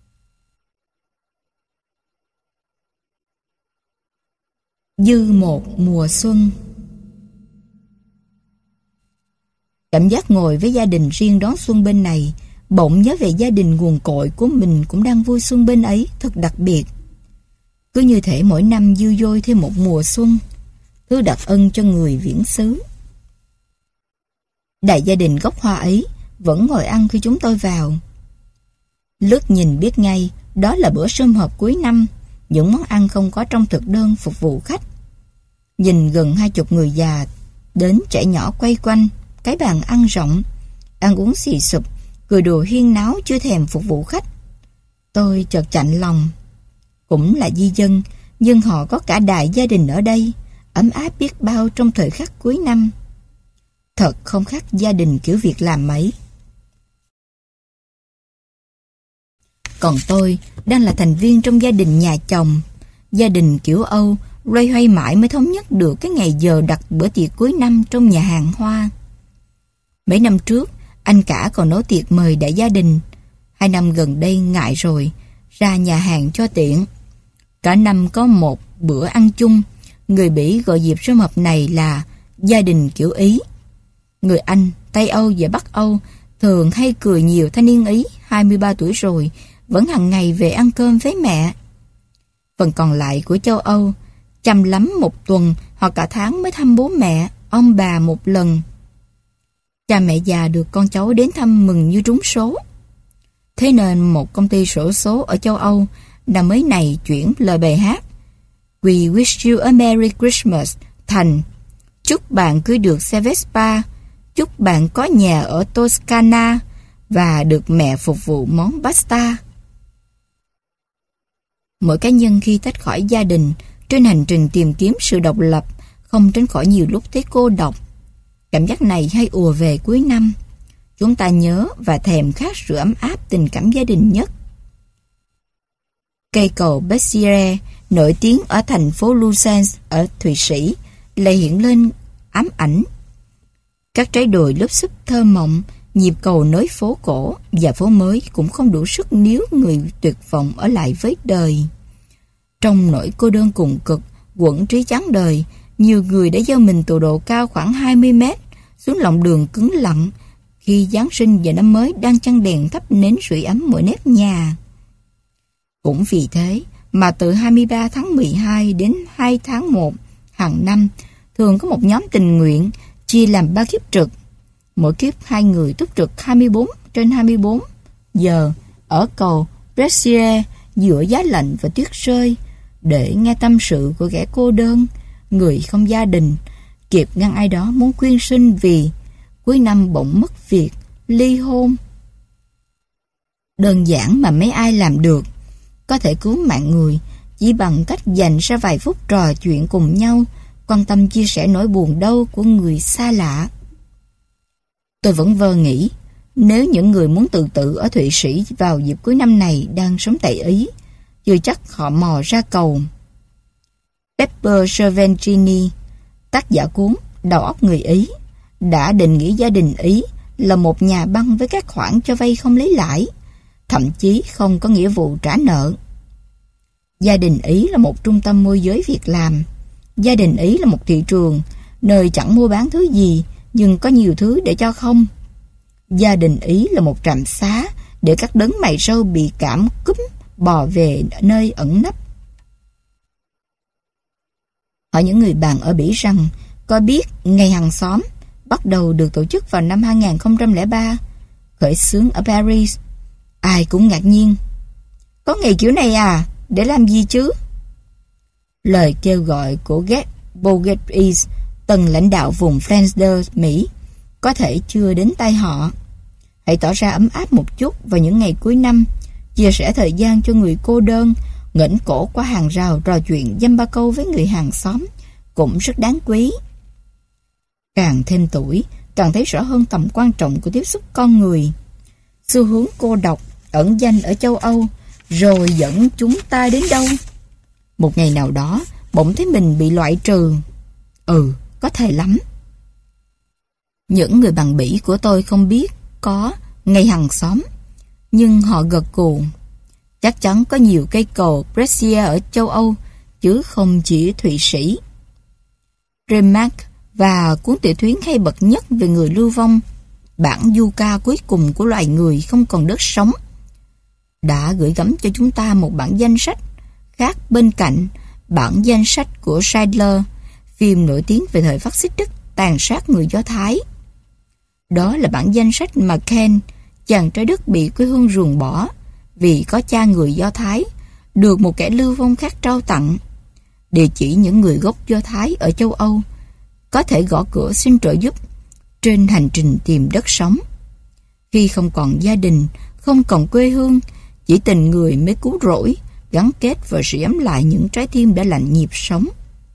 Dư một mùa xuân. Cảm giác ngồi với gia đình riêng đón xuân bên này, bỗng nhớ về gia đình nguồn cội của mình cũng đang vui xuân bên ấy, thật đặc biệt. Cứ như thể mỗi năm dư dôi thêm một mùa xuân, thứ đặc ân cho người viễn xứ. Đại gia đình gốc Hoa ấy vẫn ngồi ăn khi chúng tôi vào. Lướt nhìn biết ngay, đó là bữa sum họp cuối năm, những món ăn không có trong thực đơn phục vụ khách. Nhìn gần hai chục người già đến trẻ nhỏ quay quanh cái bàn ăn rộng, ăn uống xì xụp, cười đùa huyên náo chưa thèm phục vụ khách. Tôi chợt chạnh lòng. Cũng là di dân, nhưng họ có cả đại gia đình ở đây, ấm áp biết bao trong thời khắc cuối năm. Thật không khác gia đình kiểu Việt làm mấy. Còn tôi đang là thành viên trong gia đình nhà chồng, gia đình kiểu Âu, loay hoay mãi mới thống nhất được cái ngày giờ đặt bữa tiệc cuối năm trong nhà hàng Hoa. Mấy năm trước, anh cả còn nấu tiệc mời đại gia đình. Hai năm gần đây ngại rồi, ra nhà hàng cho tiện. Cả năm có một bữa ăn chung. Người Bỉ gọi dịp sum họp này là gia đình kiểu Ý. Người Anh, Tây Âu và Bắc Âu thường hay cười nhiều thanh niên Ý hai mươi ba tuổi rồi vẫn hàng ngày về ăn cơm với mẹ. Phần còn lại của châu Âu chăm lắm một tuần hoặc cả tháng mới thăm bố mẹ, ông bà một lần. Cha mẹ già được con cháu đến thăm mừng như trúng số. Thế nên một công ty xổ số ở châu Âu năm mới này chuyển lời bài hát We wish you a Merry Christmas thành chúc bạn cưới được xe Vespa, chúc bạn có nhà ở Toscana và được mẹ phục vụ món pasta. Mỗi cá nhân khi tách khỏi gia đình trên hành trình tìm kiếm sự độc lập không tránh khỏi nhiều lúc thấy cô độc. Cảm giác này hay ùa về cuối năm. Chúng ta nhớ và thèm khát sự ấm áp tình cảm gia đình nhất. Cây cầu Bessiere nổi tiếng ở thành phố Lucerne ở Thụy Sĩ lại hiện lên ám ảnh. Các trái đồi lúp xúp thơ mộng, nhịp cầu nối phố cổ và phố mới cũng không đủ sức níu người tuyệt vọng ở lại với đời. Trong nỗi cô đơn cùng cực, quẫn trí chán đời, nhiều người đã gieo mình từ độ cao khoảng hai mươi mét xuống lòng đường cứng lặng khi Giáng sinh và năm mới đang chăng đèn thắp nến sưởi ấm mỗi nếp nhà. Cũng vì thế mà từ hai mươi ba tháng mười hai đến hai tháng một hàng năm thường có một nhóm tình nguyện chia làm ba kiếp trực. Mỗi kiếp hai người túc trực hai mươi bốn trên hai mươi bốn giờ ở cầu Bessiere giữa giá lạnh và tuyết rơi để nghe tâm sự của kẻ cô đơn, người không gia đình, kịp ngăn ai đó muốn quyên sinh vì cuối năm bỗng mất việc, ly hôn. Đơn giản mà mấy ai làm được, có thể cứu mạng người chỉ bằng cách dành ra vài phút trò chuyện cùng nhau, quan tâm chia sẻ nỗi buồn đau của người xa lạ. Tôi vẫn vơ nghĩ, nếu những người muốn tự tử ở Thụy Sĩ vào dịp cuối năm này đang sống tại Ý, chưa chắc họ mò ra cầu. Pepper Cervantini, tác giả cuốn Đầu óc người Ý, đã định nghĩa gia đình Ý là một nhà băng với các khoản cho vay không lấy lãi, thậm chí không có nghĩa vụ trả nợ. Gia đình Ý là một trung tâm môi giới việc làm. Gia đình Ý là một thị trường, nơi chẳng mua bán thứ gì, nhưng có nhiều thứ để cho không. Gia đình Ý là một trạm xá để các đấng mày râu bị cảm cúm bò về nơi ẩn nấp. Hỏi những người bạn ở Bỉ rằng có biết ngày hàng xóm bắt đầu được tổ chức vào năm hai nghìn không trăm lẻ ba, khởi xướng ở Paris. Ai cũng ngạc nhiên. Có ngày kiểu này à? Để làm gì chứ? Lời kêu gọi của Gerd Bourgeois, từng lãnh đạo vùng Flanders, Mỹ, có thể chưa đến tay họ. Hãy tỏ ra ấm áp một chút vào những ngày cuối năm, chia sẻ thời gian cho người cô đơn, ngẩng cổ qua hàng rào trò chuyện dăm ba câu với người hàng xóm, cũng rất đáng quý. Càng thêm tuổi, càng thấy rõ hơn tầm quan trọng của tiếp xúc con người. Xu hướng cô độc ẩn danh ở châu Âu rồi dẫn chúng ta đến đâu? Một ngày nào đó, bỗng thấy mình bị loại trừ. Ừ, có thể lắm. Những người bạn Bỉ của tôi không biết có ngày hàng xóm, nhưng họ gật gù. Chắc chắn có nhiều cây cầu Brescia ở châu Âu, chứ không chỉ Thụy Sĩ. Remarque và cuốn tiểu thuyết hay bậc nhất về người lưu vong, bản du ca cuối cùng của loài người không còn đất sống, đã gửi gắm cho chúng ta một bản danh sách khác bên cạnh bản danh sách của Schindler, phim nổi tiếng về thời phát xít Đức tàn sát người Do Thái. Đó là bản danh sách mà Ken, chàng trai Đức bị quê hương ruồng bỏ vì có cha người Do Thái, được một kẻ lưu vong khác trao tặng. Địa chỉ những người gốc Do Thái ở châu Âu có thể gõ cửa xin trợ giúp trên hành trình tìm đất sống. Khi không còn gia đình, không còn quê hương, chỉ tình người mới cứu rỗi, gắn kết và sưởi ấm lại những trái tim đã lạnh nhịp sống.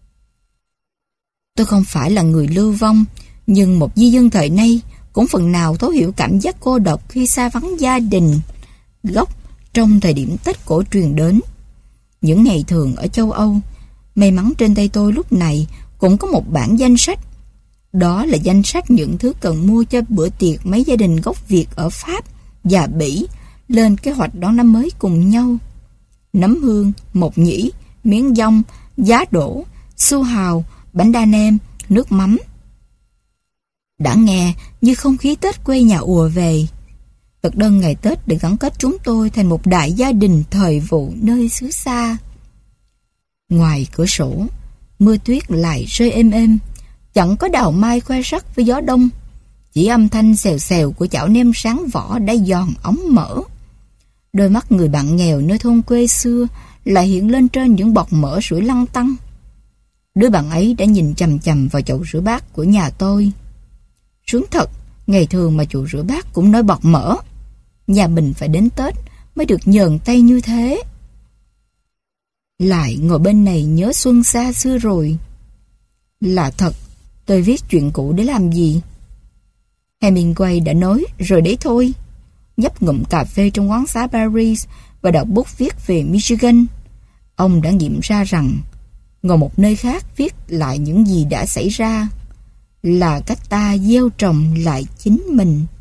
Tôi không phải là người lưu vong, nhưng một di dân thời nay cũng phần nào thấu hiểu cảm giác cô độc khi xa vắng gia đình gốc trong thời điểm Tết cổ truyền đến. Những ngày thường ở châu Âu, may mắn trên tay tôi lúc này cũng có một bản danh sách. Đó là danh sách những thứ cần mua cho bữa tiệc mấy gia đình gốc Việt ở Pháp và Bỉ lên kế hoạch đón năm mới cùng nhau. Nấm hương, mộc nhĩ, miến dong, giá đỗ, su hào, bánh đa nem, nước mắm. Đã nghe như không khí Tết quê nhà ùa về. Thực đơn ngày Tết để gắn kết chúng tôi thành một đại gia đình thời vụ nơi xứ xa. Ngoài cửa sổ, mưa tuyết lại rơi êm êm, chẳng có đào mai khoe sắc với gió đông, chỉ âm thanh xèo xèo của chảo nêm sáng vỏ đã giòn ống mỡ. Đôi mắt người bạn nghèo nơi thôn quê xưa lại hiện lên trên những bọt mỡ sủi lăn tăn. Đứa bạn ấy đã nhìn chằm chằm vào chậu rửa bát của nhà tôi. Sướng thật, ngày thường mà chủ rửa bát cũng nói bọt mỡ. Nhà mình phải đến Tết mới được nhờn tay như thế. Lại ngồi bên này nhớ xuân xa xưa rồi. Là thật, tôi viết chuyện cũ để làm gì? Hemingway đã nói rồi đấy thôi. Nhấp ngụm cà phê trong quán xá Paris và đọc bút viết về Michigan. Ông đã nghiệm ra rằng ngồi một nơi khác viết lại những gì đã xảy ra là cách ta gieo trồng lại chính mình.